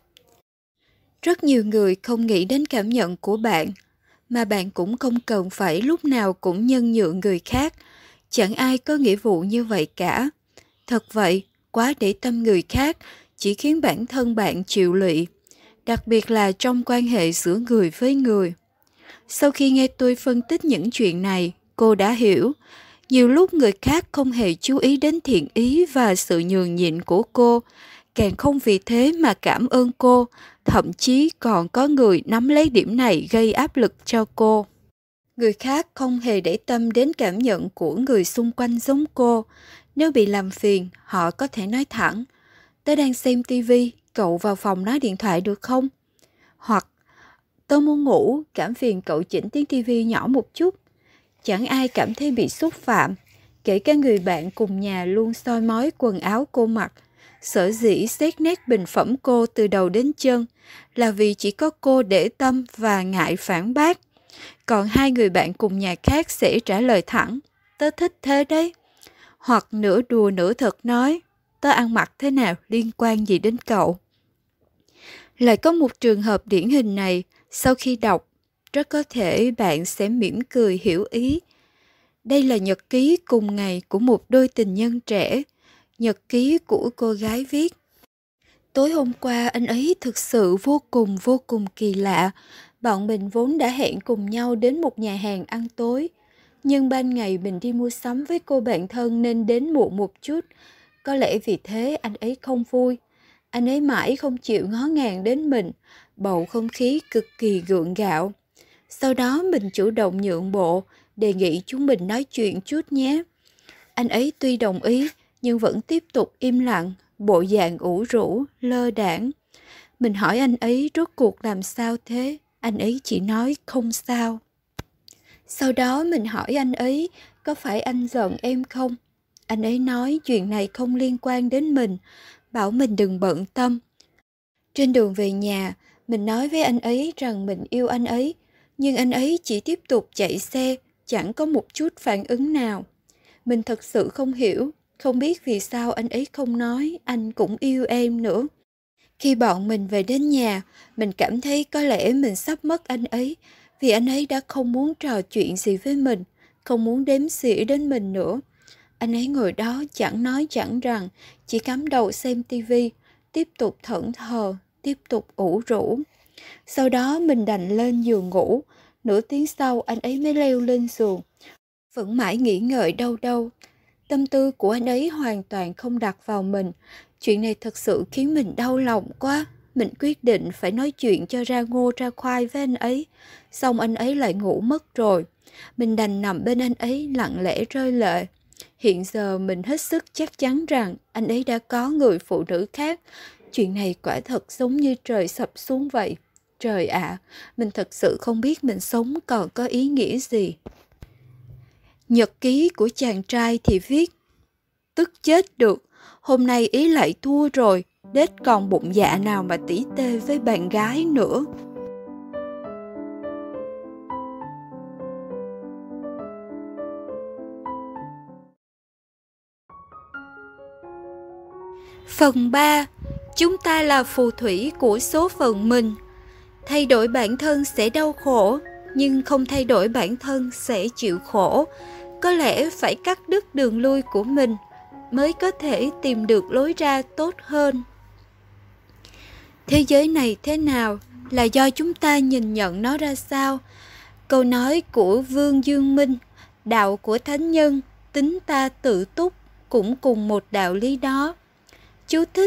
Rất nhiều người không nghĩ đến cảm nhận của bạn, mà bạn cũng không cần phải lúc nào cũng nhân nhượng người khác. Chẳng ai có nghĩa vụ như vậy cả. Thật vậy, quá để tâm người khác chỉ khiến bản thân bạn chịu lụy, đặc biệt là trong quan hệ giữa người với người. Sau khi nghe tôi phân tích những chuyện này, cô đã hiểu, nhiều lúc người khác không hề chú ý đến thiện ý và sự nhường nhịn của cô, càng không vì thế mà cảm ơn cô, thậm chí còn có người nắm lấy điểm này gây áp lực cho cô. Người khác không hề để tâm đến cảm nhận của người xung quanh giống cô. Nếu bị làm phiền, họ có thể nói thẳng, tớ đang xem tivi, cậu vào phòng nói điện thoại được không? Hoặc, tớ muốn ngủ, cảm phiền cậu chỉnh tiếng tivi nhỏ một chút. Chẳng ai cảm thấy bị xúc phạm, kể cả người bạn cùng nhà luôn soi mói quần áo cô mặc. Sở dĩ xét nét bình phẩm cô từ đầu đến chân là vì chỉ có cô để tâm và ngại phản bác. Còn hai người bạn cùng nhà khác sẽ trả lời thẳng, tớ thích thế đấy. Hoặc nửa đùa nửa thật nói, tớ ăn mặc thế nào liên quan gì đến cậu. Lại có một trường hợp điển hình này, sau khi đọc, rất có thể bạn sẽ mỉm cười hiểu ý. Đây là nhật ký cùng ngày của một đôi tình nhân trẻ. Nhật ký của cô gái viết, tối hôm qua anh ấy thực sự vô cùng vô cùng kỳ lạ. Bọn mình vốn đã hẹn cùng nhau đến một nhà hàng ăn tối. Nhưng ban ngày mình đi mua sắm với cô bạn thân nên đến muộn một chút. Có lẽ vì thế anh ấy không vui. Anh ấy mãi không chịu ngó ngàng đến mình. Bầu không khí cực kỳ gượng gạo. Sau đó mình chủ động nhượng bộ, đề nghị chúng mình nói chuyện chút nhé. Anh ấy tuy đồng ý, nhưng vẫn tiếp tục im lặng, bộ dạng ủ rũ, lơ đãng. Mình hỏi anh ấy rốt cuộc làm sao thế? Anh ấy chỉ nói không sao. Sau đó mình hỏi anh ấy, có phải anh giận em không? Anh ấy nói chuyện này không liên quan đến mình, bảo mình đừng bận tâm. Trên đường về nhà, mình nói với anh ấy rằng mình yêu anh ấy, nhưng anh ấy chỉ tiếp tục chạy xe, chẳng có một chút phản ứng nào. Mình thật sự không hiểu, không biết vì sao anh ấy không nói anh cũng yêu em nữa. Khi bọn mình về đến nhà, mình cảm thấy có lẽ mình sắp mất anh ấy, vì anh ấy đã không muốn trò chuyện gì với mình, không muốn đếm xỉa đến mình nữa. Anh ấy ngồi đó chẳng nói chẳng rằng, chỉ cắm đầu xem tivi, tiếp tục thẫn thờ, tiếp tục ủ rũ. Sau đó mình đành lên giường ngủ, nửa tiếng sau anh ấy mới leo lên giường. Vẫn mãi nghĩ ngợi đâu đâu. Tâm tư của anh ấy hoàn toàn không đặt vào mình. Chuyện này thật sự khiến mình đau lòng quá. Mình quyết định phải nói chuyện cho ra ngô ra khoai với anh ấy. Xong anh ấy lại ngủ mất rồi. Mình đành nằm bên anh ấy lặng lẽ rơi lệ. Hiện giờ mình hết sức chắc chắn rằng anh ấy đã có người phụ nữ khác. Chuyện này quả thật giống như trời sập xuống vậy. Trời ạ, à, mình thật sự không biết mình sống còn có ý nghĩa gì. Nhật ký của chàng trai thì viết, tức chết được, hôm nay ý lại thua rồi, đết còn bụng dạ nào mà tỉ tê với bạn gái nữa. Phần ba. Chúng ta là phù thủy của số phận mình. Thay đổi bản thân sẽ đau khổ, nhưng không thay đổi bản thân sẽ chịu khổ. Có lẽ phải cắt đứt đường lui của mình mới có thể tìm được lối ra tốt hơn. Thế giới này thế nào là do chúng ta nhìn nhận nó ra sao. Câu nói của Vương Dương Minh, đạo của thánh nhân, tính ta tự túc, cũng cùng một đạo lý đó. Chú thích,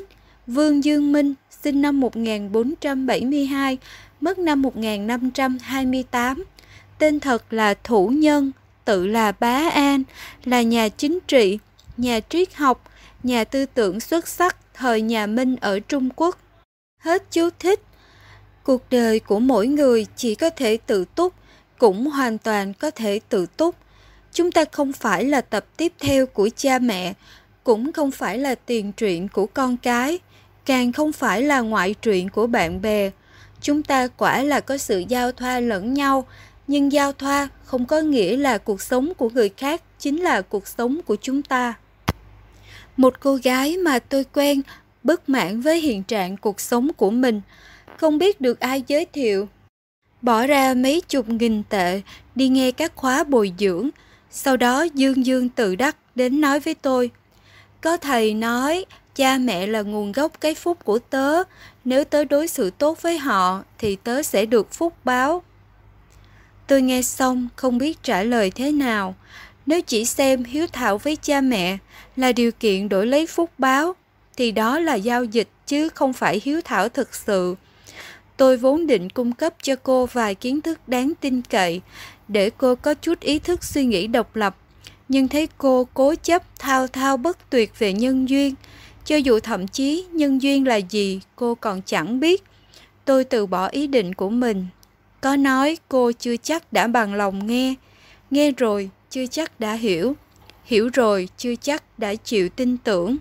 Vương Dương Minh, sinh năm một nghìn bốn trăm bảy mươi hai, mất năm một nghìn năm trăm hai mươi tám. Tên thật là Thủ Nhân, tự là Bá An, là nhà chính trị, nhà triết học, nhà tư tưởng xuất sắc thời nhà Minh ở Trung Quốc. Hết chú thích. Cuộc đời của mỗi người chỉ có thể tự túc, cũng hoàn toàn có thể tự túc. Chúng ta không phải là tập tiếp theo của cha mẹ, cũng không phải là tiền truyện của con cái, càng không phải là ngoại truyện của bạn bè. Chúng ta quả là có sự giao thoa lẫn nhau, nhưng giao thoa không có nghĩa là cuộc sống của người khác chính là cuộc sống của chúng ta. Một cô gái mà tôi quen bất mãn với hiện trạng cuộc sống của mình, không biết được ai giới thiệu, bỏ ra mấy chục nghìn tệ đi nghe các khóa bồi dưỡng, sau đó dương dương tự đắc đến nói với tôi: có thầy nói cha mẹ là nguồn gốc cái phúc của tớ, nếu tớ đối xử tốt với họ thì tớ sẽ được phúc báo. Tôi nghe xong không biết trả lời thế nào. Nếu chỉ xem hiếu thảo với cha mẹ là điều kiện đổi lấy phúc báo, thì đó là giao dịch chứ không phải hiếu thảo thực sự. Tôi vốn định cung cấp cho cô vài kiến thức đáng tin cậy để cô có chút ý thức suy nghĩ độc lập, nhưng thấy cô cố chấp thao thao bất tuyệt về nhân duyên, cho dù thậm chí nhân duyên là gì cô còn chẳng biết. Tôi từ bỏ ý định của mình. Có nói cô chưa chắc đã bằng lòng nghe, nghe rồi chưa chắc đã hiểu, hiểu rồi chưa chắc đã chịu tin tưởng.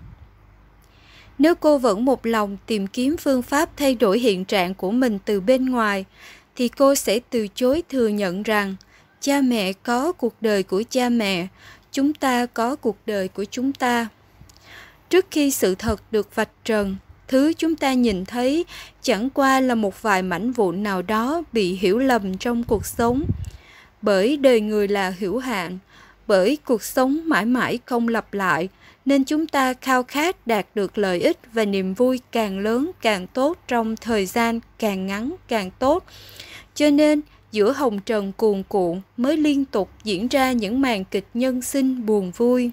Nếu cô vẫn một lòng tìm kiếm phương pháp thay đổi hiện trạng của mình từ bên ngoài, thì cô sẽ từ chối thừa nhận rằng cha mẹ có cuộc đời của cha mẹ, chúng ta có cuộc đời của chúng ta. Trước khi sự thật được vạch trần, thứ chúng ta nhìn thấy chẳng qua là một vài mảnh vụn nào đó bị hiểu lầm trong cuộc sống. Bởi đời người là hữu hạn, bởi cuộc sống mãi mãi không lặp lại, nên chúng ta khao khát đạt được lợi ích và niềm vui càng lớn càng tốt trong thời gian càng ngắn càng tốt. Cho nên giữa hồng trần cuồn cuộn mới liên tục diễn ra những màn kịch nhân sinh buồn vui.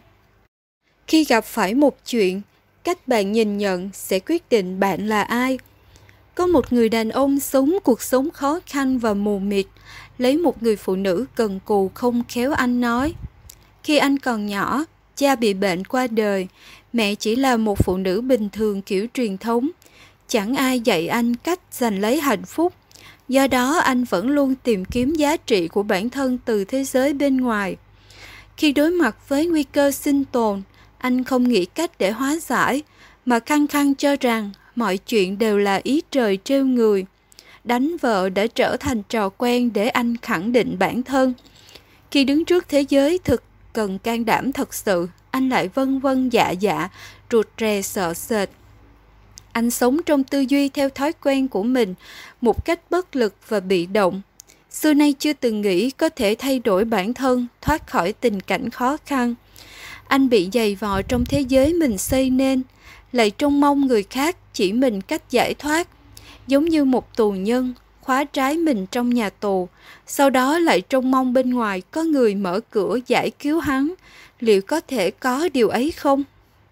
Khi gặp phải một chuyện, cách bạn nhìn nhận sẽ quyết định bạn là ai. Có một người đàn ông sống cuộc sống khó khăn và mù mịt, lấy một người phụ nữ cần cù không khéo anh nói. Khi anh còn nhỏ, cha bị bệnh qua đời, mẹ chỉ là một phụ nữ bình thường kiểu truyền thống. Chẳng ai dạy anh cách giành lấy hạnh phúc. Do đó anh vẫn luôn tìm kiếm giá trị của bản thân từ thế giới bên ngoài. Khi đối mặt với nguy cơ sinh tồn, anh không nghĩ cách để hóa giải, mà khăng khăng cho rằng mọi chuyện đều là ý trời trêu người. Đánh vợ đã trở thành trò quen để anh khẳng định bản thân. Khi đứng trước thế giới thực cần can đảm thật sự, anh lại vân vân dạ dạ, rụt rè sợ sệt. Anh sống trong tư duy theo thói quen của mình, một cách bất lực và bị động. Xưa nay chưa từng nghĩ có thể thay đổi bản thân, thoát khỏi tình cảnh khó khăn. Anh bị giày vò trong thế giới mình xây nên, lại trông mong người khác chỉ mình cách giải thoát. Giống như một tù nhân, khóa trái mình trong nhà tù, sau đó lại trông mong bên ngoài có người mở cửa giải cứu hắn. Liệu có thể có điều ấy không?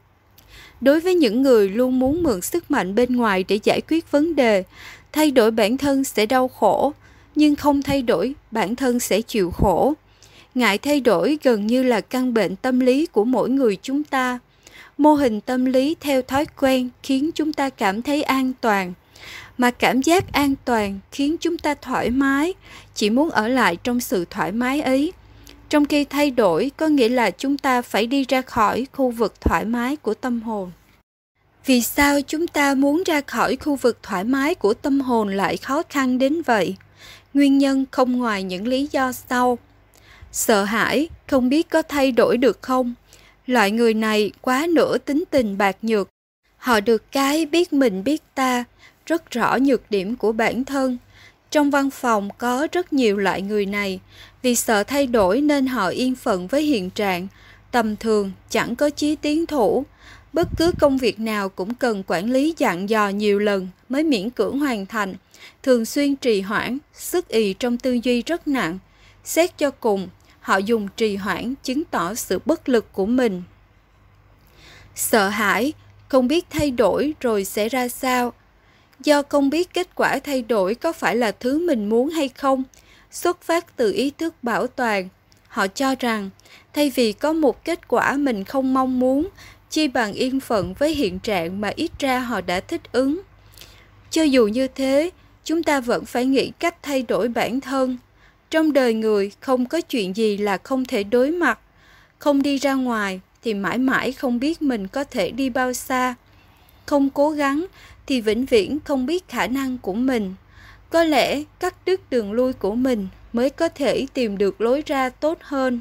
Đối với những người luôn muốn mượn sức mạnh bên ngoài để giải quyết vấn đề, thay đổi bản thân sẽ đau khổ, nhưng không thay đổi, bản thân sẽ chịu khổ. Ngại thay đổi gần như là căn bệnh tâm lý của mỗi người chúng ta. Mô hình tâm lý theo thói quen khiến chúng ta cảm thấy an toàn, mà cảm giác an toàn khiến chúng ta thoải mái, chỉ muốn ở lại trong sự thoải mái ấy. Trong khi thay đổi có nghĩa là chúng ta phải đi ra khỏi khu vực thoải mái của tâm hồn. Vì sao chúng ta muốn ra khỏi khu vực thoải mái của tâm hồn lại khó khăn đến vậy? Nguyên nhân không ngoài những lý do sau. Sợ hãi, không biết có thay đổi được không? Loại người này quá nửa tính tình bạc nhược. Họ được cái biết mình biết ta, rất rõ nhược điểm của bản thân. Trong văn phòng có rất nhiều loại người này. Vì sợ thay đổi nên họ yên phận với hiện trạng, tầm thường, chẳng có chí tiến thủ. Bất cứ công việc nào cũng cần quản lý dặn dò nhiều lần mới miễn cưỡng hoàn thành, thường xuyên trì hoãn, sức ì trong tư duy rất nặng. Xét cho cùng, họ dùng trì hoãn chứng tỏ sự bất lực của mình. Sợ hãi, không biết thay đổi rồi sẽ ra sao. Do không biết kết quả thay đổi có phải là thứ mình muốn hay không, xuất phát từ ý thức bảo toàn. Họ cho rằng, thay vì có một kết quả mình không mong muốn, chi bằng yên phận với hiện trạng mà ít ra họ đã thích ứng. Cho dù như thế, chúng ta vẫn phải nghĩ cách thay đổi bản thân. Trong đời người không có chuyện gì là không thể đối mặt. Không đi ra ngoài thì mãi mãi không biết mình có thể đi bao xa. Không cố gắng thì vĩnh viễn không biết khả năng của mình. Có lẽ cắt đứt đường lui của mình mới có thể tìm được lối ra tốt hơn.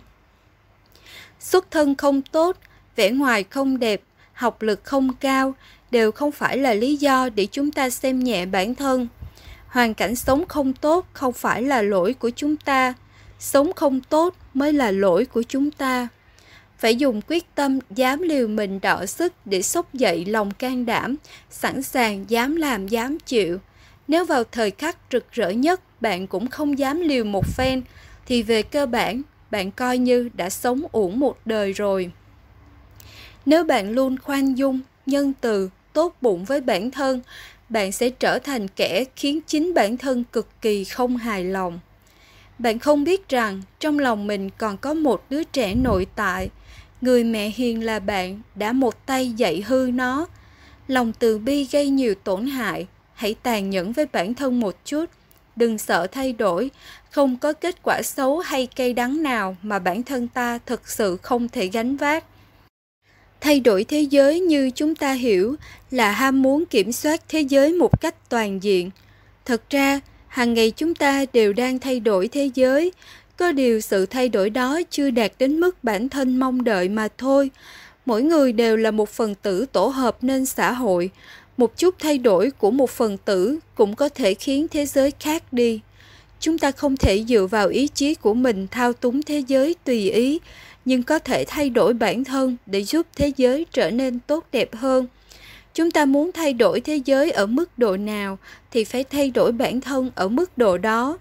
Xuất thân không tốt, vẻ ngoài không đẹp, học lực không cao đều không phải là lý do để chúng ta xem nhẹ bản thân. Hoàn cảnh sống không tốt không phải là lỗi của chúng ta, sống không tốt mới là lỗi của chúng ta. Phải dùng quyết tâm dám liều mình đọ sức để xốc dậy lòng can đảm, sẵn sàng dám làm dám chịu. Nếu vào thời khắc rực rỡ nhất bạn cũng không dám liều một phen, thì về cơ bản bạn coi như đã sống uổng một đời rồi. Nếu bạn luôn khoan dung, nhân từ, tốt bụng với bản thân, bạn sẽ trở thành kẻ khiến chính bản thân cực kỳ không hài lòng. Bạn không biết rằng trong lòng mình còn có một đứa trẻ nội tại. Người mẹ hiền là bạn đã một tay dạy hư nó. Lòng từ bi gây nhiều tổn hại. Hãy tàn nhẫn với bản thân một chút. Đừng sợ thay đổi. Không có kết quả xấu hay cay đắng nào mà bản thân ta thực sự không thể gánh vác. Thay đổi thế giới như chúng ta hiểu là ham muốn kiểm soát thế giới một cách toàn diện. Thật ra, hàng ngày chúng ta đều đang thay đổi thế giới. Có điều sự thay đổi đó chưa đạt đến mức bản thân mong đợi mà thôi. Mỗi người đều là một phần tử tổ hợp nên xã hội. Một chút thay đổi của một phần tử cũng có thể khiến thế giới khác đi. Chúng ta không thể dựa vào ý chí của mình thao túng thế giới tùy ý, nhưng có thể thay đổi bản thân để giúp thế giới trở nên tốt đẹp hơn. Chúng ta muốn thay đổi thế giới ở mức độ nào thì phải thay đổi bản thân ở mức độ đó.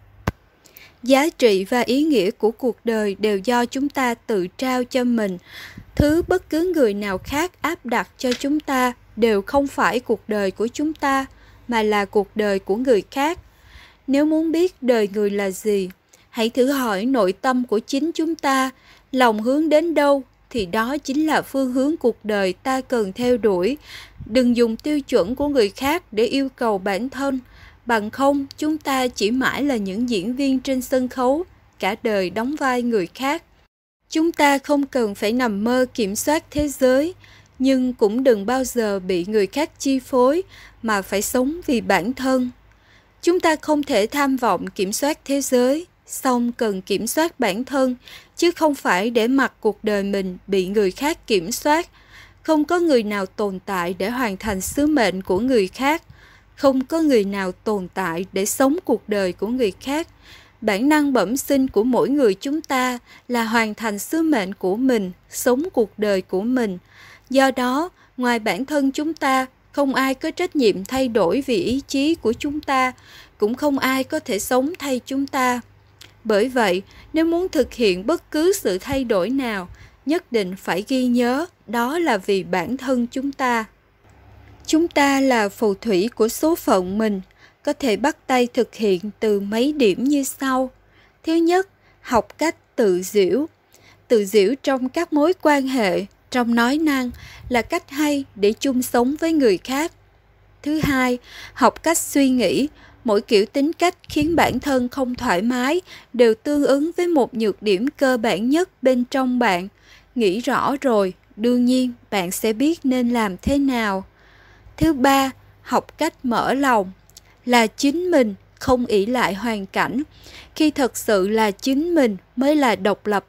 Giá trị và ý nghĩa của cuộc đời đều do chúng ta tự trao cho mình. Thứ bất cứ người nào khác áp đặt cho chúng ta đều không phải cuộc đời của chúng ta, mà là cuộc đời của người khác. Nếu muốn biết đời người là gì, hãy thử hỏi nội tâm của chính chúng ta, lòng hướng đến đâu thì đó chính là phương hướng cuộc đời ta cần theo đuổi. Đừng dùng tiêu chuẩn của người khác để yêu cầu bản thân, bằng không chúng ta chỉ mãi là những diễn viên trên sân khấu, cả đời đóng vai người khác. Chúng ta không cần phải nằm mơ kiểm soát thế giới, nhưng cũng đừng bao giờ bị người khác chi phối mà phải sống vì bản thân. Chúng ta không thể tham vọng kiểm soát thế giới, song cần kiểm soát bản thân, chứ không phải để mặc cuộc đời mình bị người khác kiểm soát. Không có người nào tồn tại để hoàn thành sứ mệnh của người khác. Không có người nào tồn tại để sống cuộc đời của người khác. Bản năng bẩm sinh của mỗi người chúng ta là hoàn thành sứ mệnh của mình, sống cuộc đời của mình. Do đó, ngoài bản thân chúng ta, không ai có trách nhiệm thay đổi vì ý chí của chúng ta, cũng không ai có thể sống thay chúng ta. Bởi vậy, nếu muốn thực hiện bất cứ sự thay đổi nào, nhất định phải ghi nhớ đó là vì bản thân chúng ta. Chúng ta là phù thủy của số phận mình, có thể bắt tay thực hiện từ mấy điểm như sau. Thứ nhất, học cách tự giễu. Tự giễu trong các mối quan hệ, trong nói năng là cách hay để chung sống với người khác. Thứ hai, học cách suy nghĩ. Mỗi kiểu tính cách khiến bản thân không thoải mái đều tương ứng với một nhược điểm cơ bản nhất bên trong bạn. Nghĩ rõ rồi, đương nhiên bạn sẽ biết nên làm thế nào. Thứ ba, học cách mở lòng. Là chính mình, không ỷ lại hoàn cảnh. Khi thật sự là chính mình mới là độc lập